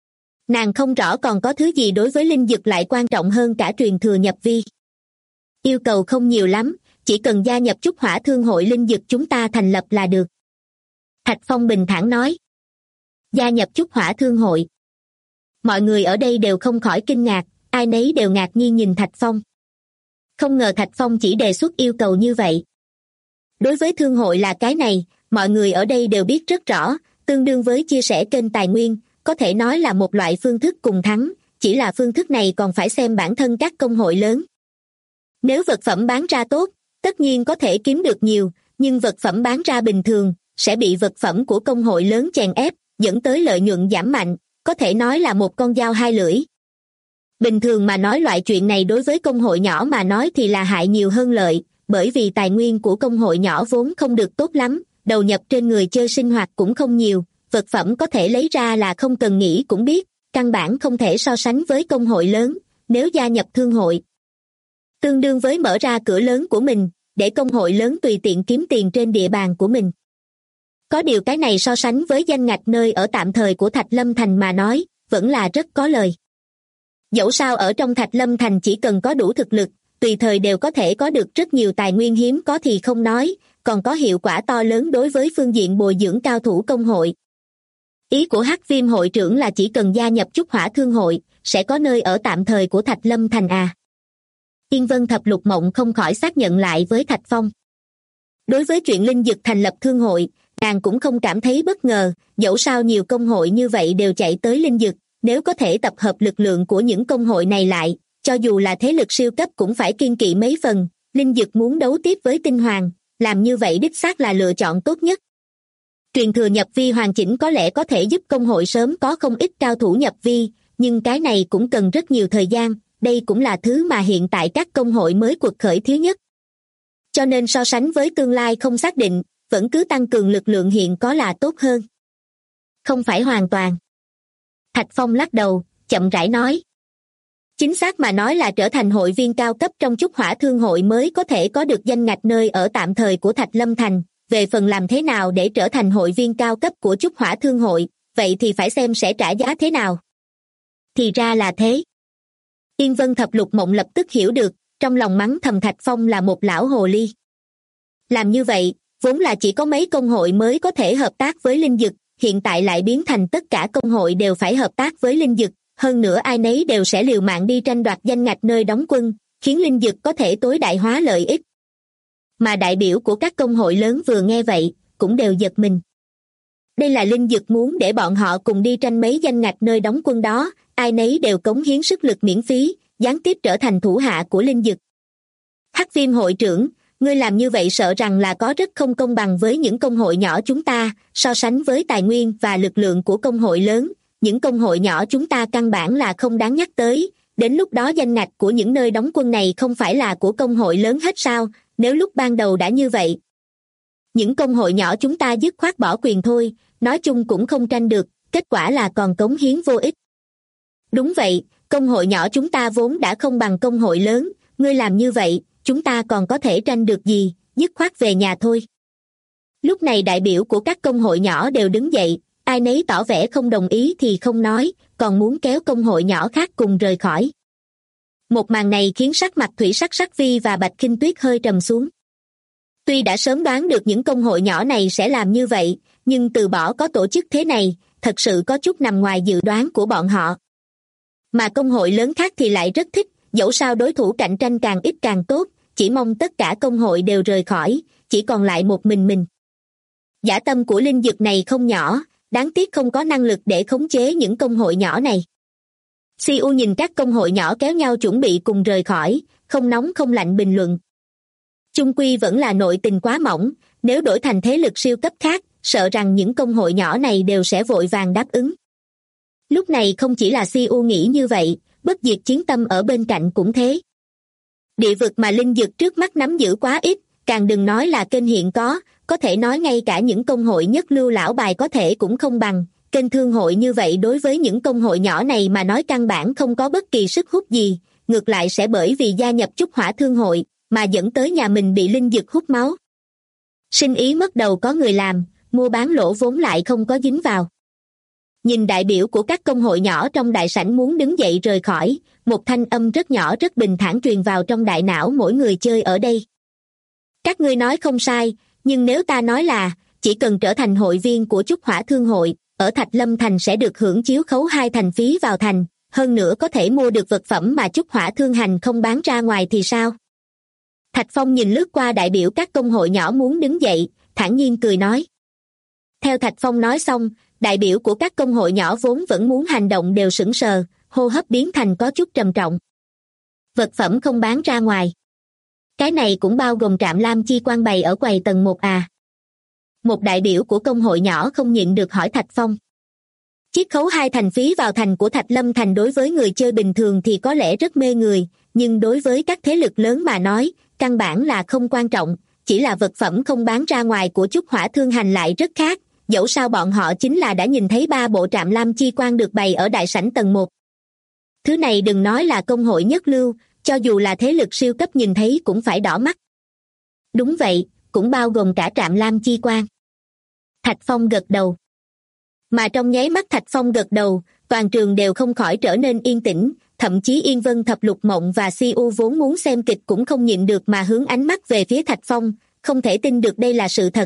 Nàng không rõ còn có thứ gì đối với Linh Dực lại quan trọng hơn cả truyền thừa nhập vi. Yêu cầu không nhiều lắm, chỉ cần gia nhập Trúc Hỏa Thương hội Linh Dực chúng ta thành lập là được. Thạch Phong bình thản nói. Gia nhập Trúc Hỏa Thương hội. Mọi người ở đây đều không khỏi kinh ngạc, ai nấy đều ngạc nhiên nhìn Thạch Phong. Không ngờ Thạch Phong chỉ đề xuất yêu cầu như vậy. Đối với thương hội là cái này, mọi người ở đây đều biết rất rõ, tương đương với chia sẻ kênh tài nguyên, có thể nói là một loại phương thức cùng thắng, chỉ là phương thức này còn phải xem bản thân các công hội lớn. Nếu vật phẩm bán ra tốt, tất nhiên có thể kiếm được nhiều, nhưng vật phẩm bán ra bình thường, sẽ bị vật phẩm của công hội lớn chèn ép, dẫn tới lợi nhuận giảm mạnh, có thể nói là một con dao hai lưỡi. Bình thường mà nói loại chuyện này đối với công hội nhỏ mà nói thì là hại nhiều hơn lợi, bởi vì tài nguyên của công hội nhỏ vốn không được tốt lắm, đầu nhập trên người chơi sinh hoạt cũng không nhiều, vật phẩm có thể lấy ra là không cần nghĩ cũng biết, căn bản không thể so sánh với công hội lớn. Nếu gia nhập thương hội, tương đương với mở ra cửa lớn của mình, để công hội lớn tùy tiện kiếm tiền trên địa bàn của mình. Có điều cái này so sánh với danh ngạch nơi ở tạm thời của Thạch Lâm Thành mà nói, vẫn là rất có lời. Dẫu sao ở trong Thạch Lâm Thành chỉ cần có đủ thực lực, tùy thời đều có thể có được rất nhiều tài nguyên hiếm có thì không nói, còn có hiệu quả to lớn đối với phương diện bồi dưỡng cao thủ công hội. Ý của Hắc Viêm hội trưởng là chỉ cần gia nhập Trúc Hỏa Thương hội, sẽ có nơi ở tạm thời của Thạch Lâm Thành à? Yên Vân Thập Lục Mộng không khỏi xác nhận lại với Thạch Phong. Đối với chuyện Linh Dực thành lập thương hội, nàng cũng không cảm thấy bất ngờ, dẫu sao nhiều công hội như vậy đều chạy tới Linh Dực, nếu có thể tập hợp lực lượng của những công hội này lại, cho dù là thế lực siêu cấp cũng phải kiêng kỵ mấy phần. Linh Dực muốn đấu tiếp với Tinh Hoàng, làm như vậy đích xác là lựa chọn tốt nhất. Truyền thừa nhập vi hoàn chỉnh có lẽ có thể giúp công hội sớm có không ít cao thủ nhập vi, nhưng cái này cũng cần rất nhiều thời gian, đây cũng là thứ mà hiện tại các công hội mới quật khởi thiếu nhất. Cho nên so sánh với tương lai không xác định, vẫn cứ tăng cường lực lượng hiện có là tốt hơn. Không phải hoàn toàn. Thạch Phong lắc đầu, chậm rãi nói. Chính xác mà nói là trở thành hội viên cao cấp trong Trúc Hỏa Thương hội mới có thể có được danh ngạch nơi ở tạm thời của Thạch Lâm Thành. Về phần làm thế nào để trở thành hội viên cao cấp của Trúc Hỏa Thương hội, vậy thì phải xem sẽ trả giá thế nào. Thì ra là thế. Yên Vân Thập Lục Mộng lập tức hiểu được, trong lòng mắng thầm Thạch Phong là một lão hồ ly. Làm như vậy, vốn là chỉ có mấy công hội mới có thể hợp tác với Linh Dực, hiện tại lại biến thành tất cả công hội đều phải hợp tác với Linh Dực, hơn nữa ai nấy đều sẽ liều mạng đi tranh đoạt danh ngạch nơi đóng quân, khiến Linh Dực có thể tối đại hóa lợi ích. Mà đại biểu của các công hội lớn vừa nghe vậy, cũng đều giật mình. Đây là Linh Dực muốn để bọn họ cùng đi tranh mấy danh ngạch nơi đóng quân đó, ai nấy đều cống hiến sức lực miễn phí, gián tiếp trở thành thủ hạ của Linh Dực. Hắc Viêm hội trưởng, ngươi làm như vậy sợ rằng là có rất không công bằng với những công hội nhỏ chúng ta, so sánh với tài nguyên và lực lượng của công hội lớn, những công hội nhỏ chúng ta căn bản là không đáng nhắc tới, đến lúc đó danh ngạch của những nơi đóng quân này không phải là của công hội lớn hết sao, nếu lúc ban đầu đã như vậy. Những công hội nhỏ chúng ta dứt khoát bỏ quyền thôi, nói chung cũng không tranh được, kết quả là còn cống hiến vô ích. Đúng vậy, công hội nhỏ chúng ta vốn đã không bằng công hội lớn, ngươi làm như vậy, chúng ta còn có thể tranh được gì, dứt khoát về nhà thôi. Lúc này đại biểu của các công hội nhỏ đều đứng dậy, ai nấy tỏ vẻ không đồng ý thì không nói, còn muốn kéo công hội nhỏ khác cùng rời khỏi. Một màn này khiến sắc mặt Thủy Sắc Sắc Vi và Bạch Kinh Tuyết hơi trầm xuống. Tuy đã sớm đoán được những công hội nhỏ này sẽ làm như vậy, nhưng từ bỏ có tổ chức thế này, thật sự có chút nằm ngoài dự đoán của bọn họ. Mà công hội lớn khác thì lại rất thích, dẫu sao đối thủ cạnh tranh càng ít càng tốt, chỉ mong tất cả công hội đều rời khỏi, chỉ còn lại một mình. Dã tâm của Linh Dực này không nhỏ, đáng tiếc không có năng lực để khống chế những công hội nhỏ này. Siu nhìn các công hội nhỏ kéo nhau chuẩn bị cùng rời khỏi, không nóng không lạnh bình luận. Chung quy vẫn là nội tình quá mỏng, nếu đổi thành thế lực siêu cấp khác, sợ rằng những công hội nhỏ này đều sẽ vội vàng đáp ứng. Lúc này không chỉ là Siu nghĩ như vậy, Bất Diệt Chiến Tâm ở bên cạnh cũng thế. Địa vực mà Linh Dực trước mắt nắm giữ quá ít, càng đừng nói là kênh hiện có thể nói ngay cả những công hội nhất lưu lão bài có thể cũng không bằng. Kênh thương hội như vậy đối với những công hội nhỏ này mà nói căn bản không có bất kỳ sức hút gì, ngược lại sẽ bởi vì gia nhập Trúc Hỏa Thương hội, mà dẫn tới nhà mình bị Linh Dực hút máu. Sinh ý mất đầu có người làm, mua bán lỗ vốn lại không có dính vào. Nhìn đại biểu của các công hội nhỏ trong đại sảnh muốn đứng dậy rời khỏi, một thanh âm rất nhỏ rất bình thản truyền vào trong đại não mỗi người chơi ở đây. Các ngươi nói không sai, nhưng nếu ta nói là, chỉ cần trở thành hội viên của Trúc Hỏa Thương hội, ở Thạch Lâm Thành sẽ được hưởng chiếu khấu 2 thành phí vào thành, hơn nữa có thể mua được vật phẩm mà Trúc Hỏa Thương hành không bán ra ngoài thì sao? Thạch Phong nhìn lướt qua đại biểu các công hội nhỏ muốn đứng dậy, thản nhiên cười nói. Theo Thạch Phong nói xong, đại biểu của các công hội nhỏ vốn vẫn muốn hành động đều sững sờ, hô hấp biến thành có chút trầm trọng. Vật phẩm không bán ra ngoài. Cái này cũng bao gồm trạm lam chi quan bày ở quầy tầng 1 à? Một đại biểu của công hội nhỏ không nhịn được hỏi Thạch Phong. Chiết khấu 2 thành phí vào thành của Thạch Lâm Thành đối với người chơi bình thường thì có lẽ rất mê người, nhưng đối với các thế lực lớn mà nói, căn bản là không quan trọng, chỉ là vật phẩm không bán ra ngoài của Chúc Hỏa Thương Hành lại rất khác, dẫu sao bọn họ chính là đã nhìn thấy 3 bộ trạm lam chi quan được bày ở đại sảnh tầng 1. Thứ này đừng nói là công hội nhất lưu, cho dù là thế lực siêu cấp nhìn thấy cũng phải đỏ mắt. Đúng vậy, cũng bao gồm cả trạm lam chi quan. Thạch Phong gật đầu. Mà trong nháy mắt Thạch Phong gật đầu, toàn trường đều không khỏi trở nên yên tĩnh, thậm chí Yên Vân Thập Lục Mộng và Siu vốn muốn xem kịch cũng không nhịn được mà hướng ánh mắt về phía Thạch Phong, không thể tin được đây là sự thật.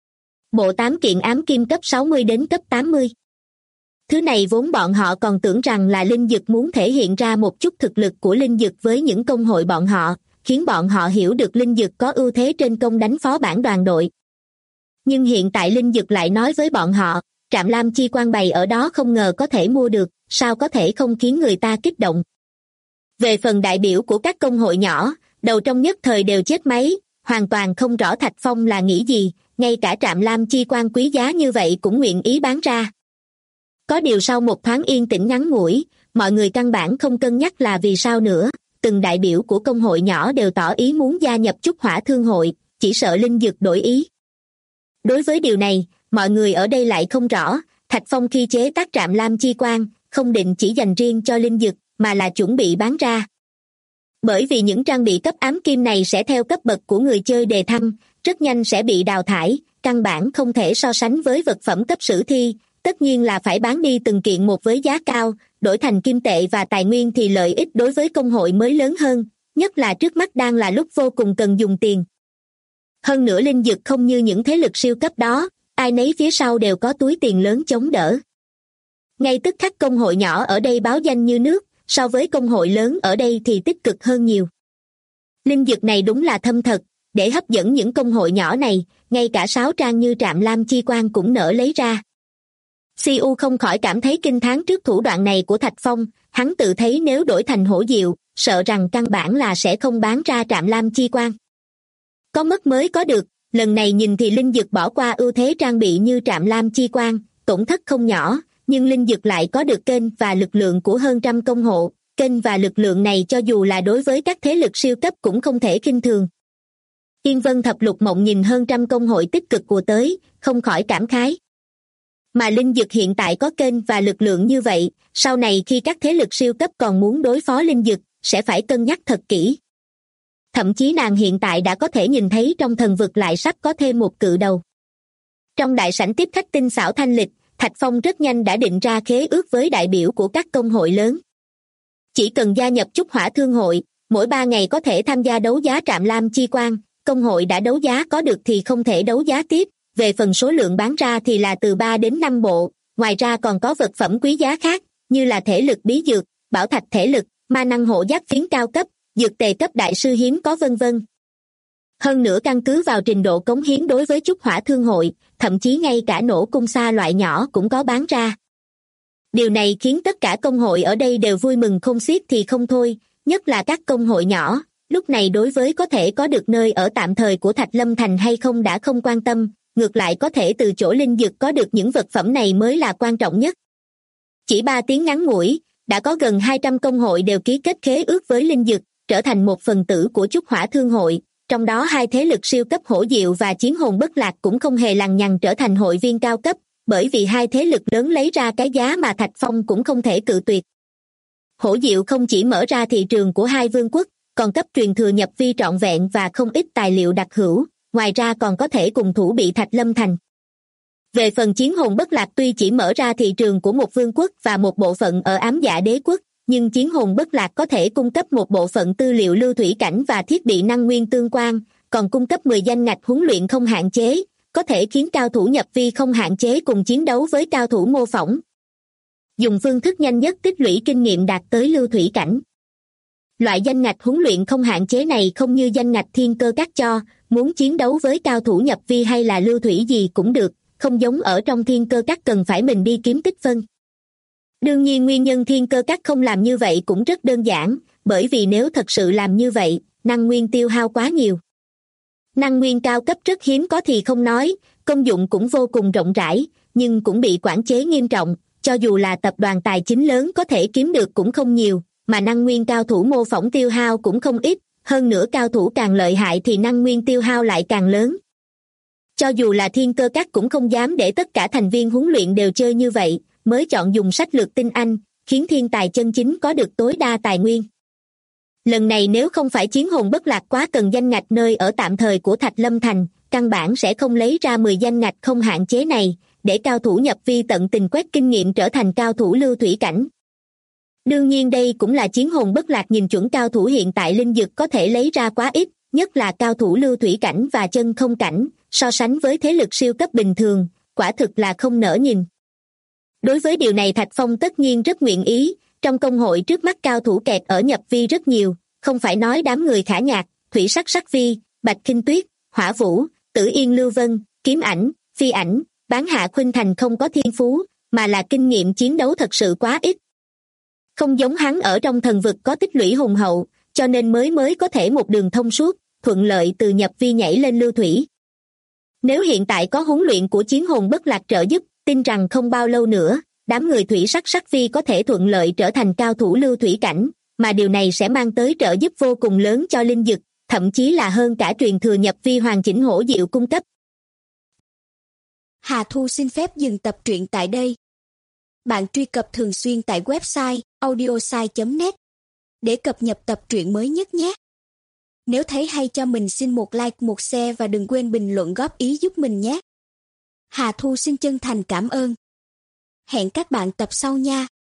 Bộ 8 kiện ám kim cấp 60 đến cấp 80. Thứ này vốn bọn họ còn tưởng rằng là Linh Dực muốn thể hiện ra một chút thực lực của Linh Dực với những công hội bọn họ, khiến bọn họ hiểu được Linh Dực có ưu thế trên công đánh phó bản đoàn đội. Nhưng hiện tại Linh Dực lại nói với bọn họ, trạm lam chi quan bày ở đó không ngờ có thể mua được, sao có thể không khiến người ta kích động. Về phần đại biểu của các công hội nhỏ, đầu trong nhất thời đều chết máy, hoàn toàn không rõ Thạch Phong là nghĩ gì, ngay cả trạm lam chi quan quý giá như vậy cũng nguyện ý bán ra. Có điều sau một thoáng yên tĩnh ngắn ngủi, mọi người căn bản không cân nhắc là vì sao nữa, từng đại biểu của công hội nhỏ đều tỏ ý muốn gia nhập Chúc Hỏa Thương hội, chỉ sợ Linh Dực đổi ý. Đối với điều này, mọi người ở đây lại không rõ, Thạch Phong khi chế tác trạm lam chi quan, không định chỉ dành riêng cho Linh Dực, mà là chuẩn bị bán ra. Bởi vì những trang bị cấp ám kim này sẽ theo cấp bậc của người chơi đề thăng, rất nhanh sẽ bị đào thải, căn bản không thể so sánh với vật phẩm cấp sử thi, tất nhiên là phải bán đi từng kiện một với giá cao, đổi thành kim tệ và tài nguyên thì lợi ích đối với công hội mới lớn hơn, nhất là trước mắt đang là lúc vô cùng cần dùng tiền. Hơn nữa Linh Dực không như những thế lực siêu cấp đó, ai nấy phía sau đều có túi tiền lớn chống đỡ. Ngay tức khắc công hội nhỏ ở đây báo danh như nước, so với công hội lớn ở đây thì tích cực hơn nhiều. Linh Dực này đúng là thâm thật, để hấp dẫn những công hội nhỏ này, ngay cả sáo trang như trạm lam chi quan cũng nỡ lấy ra. Siu không khỏi cảm thấy kinh thán trước thủ đoạn này của Thạch Phong, hắn tự thấy nếu đổi thành hổ diệu, sợ rằng căn bản là sẽ không bán ra trạm lam chi quan. Có mất mới có được, lần này nhìn thì Linh Dực bỏ qua ưu thế trang bị như trạm lam chi quan, tổn thất không nhỏ, nhưng Linh Dực lại có được kênh và lực lượng của hơn trăm công hộ, kênh và lực lượng này cho dù là đối với các thế lực siêu cấp cũng không thể khinh thường. Yên Vân Thập Lục Mộng nhìn hơn trăm công hội tích cực của tới, không khỏi cảm khái. Mà Linh Dực hiện tại có kênh và lực lượng như vậy, sau này khi các thế lực siêu cấp còn muốn đối phó Linh Dực, sẽ phải cân nhắc thật kỹ. Thậm chí nàng hiện tại đã có thể nhìn thấy trong thần vực lại sắp có thêm một cự đầu. Trong đại sảnh tiếp khách tinh xảo thanh lịch, Thạch Phong rất nhanh đã định ra khế ước với đại biểu của các công hội lớn. Chỉ cần gia nhập Chúc Hỏa Thương hội, mỗi 3 ngày có thể tham gia đấu giá trạm lam chi quan, công hội đã đấu giá có được thì không thể đấu giá tiếp, về phần số lượng bán ra thì là từ 3 đến 5 bộ, ngoài ra còn có vật phẩm quý giá khác, như là thể lực bí dược, bảo thạch thể lực, ma năng hộ giáp phiến cao cấp, dược tề cấp đại sư hiếm có vân vân. Hơn nữa căn cứ vào trình độ cống hiến đối với Chúc Hỏa Thương hội, thậm chí ngay cả nổ cung xa loại nhỏ cũng có bán ra. Điều này khiến tất cả công hội ở đây đều vui mừng không xiết thì không thôi, nhất là các công hội nhỏ, lúc này đối với có thể có được nơi ở tạm thời của Thạch Lâm Thành hay không đã không quan tâm, ngược lại có thể từ chỗ Linh Dực có được những vật phẩm này mới là quan trọng nhất. Chỉ 3 tiếng ngắn ngủi, đã có gần 200 công hội đều ký kết khế ước với Linh Dực, trở thành một phần tử của Chúc Hỏa Thương hội, trong đó 2 thế lực siêu cấp Hổ Diệu và Chiến Hồn Bất Lạc cũng không hề lằng nhằng trở thành hội viên cao cấp, bởi vì 2 thế lực lớn lấy ra cái giá mà Thạch Phong cũng không thể cự tuyệt. Hổ Diệu không chỉ mở ra thị trường của 2 vương quốc, còn cấp truyền thừa nhập vi trọn vẹn và không ít tài liệu đặc hữu, ngoài ra còn có thể cùng thủ bị Thạch Lâm Thành. Về phần Chiến Hồn Bất Lạc tuy chỉ mở ra thị trường của một vương quốc và một bộ phận ở Ám Dạ Đế quốc, nhưng Chiến Hồn Bất Lạc có thể cung cấp một bộ phận tư liệu lưu thủy cảnh và thiết bị năng nguyên tương quan, còn cung cấp 10 danh ngạch huấn luyện không hạn chế, có thể khiến cao thủ nhập vi không hạn chế cùng chiến đấu với cao thủ mô phỏng. Dùng phương thức nhanh nhất tích lũy kinh nghiệm đạt tới lưu thủy cảnh. Loại danh ngạch huấn luyện không hạn chế này không như danh ngạch thiên cơ các cho, muốn chiến đấu với cao thủ nhập vi hay là lưu thủy gì cũng được, không giống ở trong thiên cơ các cần phải mình đi kiếm tích phân. Đương nhiên nguyên nhân thiên cơ các không làm như vậy cũng rất đơn giản, bởi vì nếu thật sự làm như vậy, năng nguyên tiêu hao quá nhiều. Năng nguyên cao cấp rất hiếm có thì không nói, công dụng cũng vô cùng rộng rãi, nhưng cũng bị quản chế nghiêm trọng, cho dù là tập đoàn tài chính lớn có thể kiếm được cũng không nhiều, mà năng nguyên cao thủ mô phỏng tiêu hao cũng không ít, hơn nữa cao thủ càng lợi hại thì năng nguyên tiêu hao lại càng lớn. Cho dù là Thiên Cơ Các cũng không dám để tất cả thành viên huấn luyện đều chơi như vậy, mới chọn dùng sách lược tinh anh, khiến thiên tài chân chính có được tối đa tài nguyên. Lần này nếu không phải chiến hồn bất lạc quá cần danh ngạch nơi ở tạm thời của Thạch Lâm Thành, căn bản sẽ không lấy ra 10 danh ngạch không hạn chế này, để cao thủ nhập vi tận tình quét kinh nghiệm trở thành cao thủ lưu thủy cảnh. Đương nhiên đây cũng là chiến hồn bất lạc nhìn chuẩn cao thủ hiện tại linh dực có thể lấy ra quá ít, nhất là cao thủ lưu thủy cảnh và chân không cảnh, so sánh với thế lực siêu cấp bình thường, quả thực là không nỡ nhìn. Đối với điều này Thạch Phong tất nhiên rất nguyện ý, trong công hội trước mắt cao thủ kẹt ở nhập vi rất nhiều, không phải nói đám người Khả Nhạc, Thủy Sắc Sắc Vi, Bạch Kinh Tuyết, Hỏa Vũ, Tử Yên Lưu Vân, Kiếm Ảnh, Phi Ảnh, Bán Hạ Khuynh Thành không có thiên phú, mà là kinh nghiệm chiến đấu thật sự quá ít. Không giống hắn ở trong thần vực có tích lũy hùng hậu, cho nên mới có thể một đường thông suốt, thuận lợi từ nhập vi nhảy lên lưu thủy. Nếu hiện tại có huấn luyện của chiến hồn bất lạc trợ giúp, tin rằng không bao lâu nữa, đám người Thủy Sắc Sắc Vi có thể thuận lợi trở thành cao thủ lưu thủy cảnh, mà điều này sẽ mang tới trợ giúp vô cùng lớn cho linh dực, thậm chí là hơn cả truyền thừa nhập vi hoàn chỉnh hổ diệu cung cấp. Hà Thu xin phép dừng tập truyện tại đây. Bạn truy cập thường xuyên tại website audiosai.net để cập nhật tập truyện mới nhất nhé. Nếu thấy hay cho mình xin một like, một share và đừng quên bình luận góp ý giúp mình nhé. Hà Thu xin chân thành cảm ơn. Hẹn các bạn tập sau nha.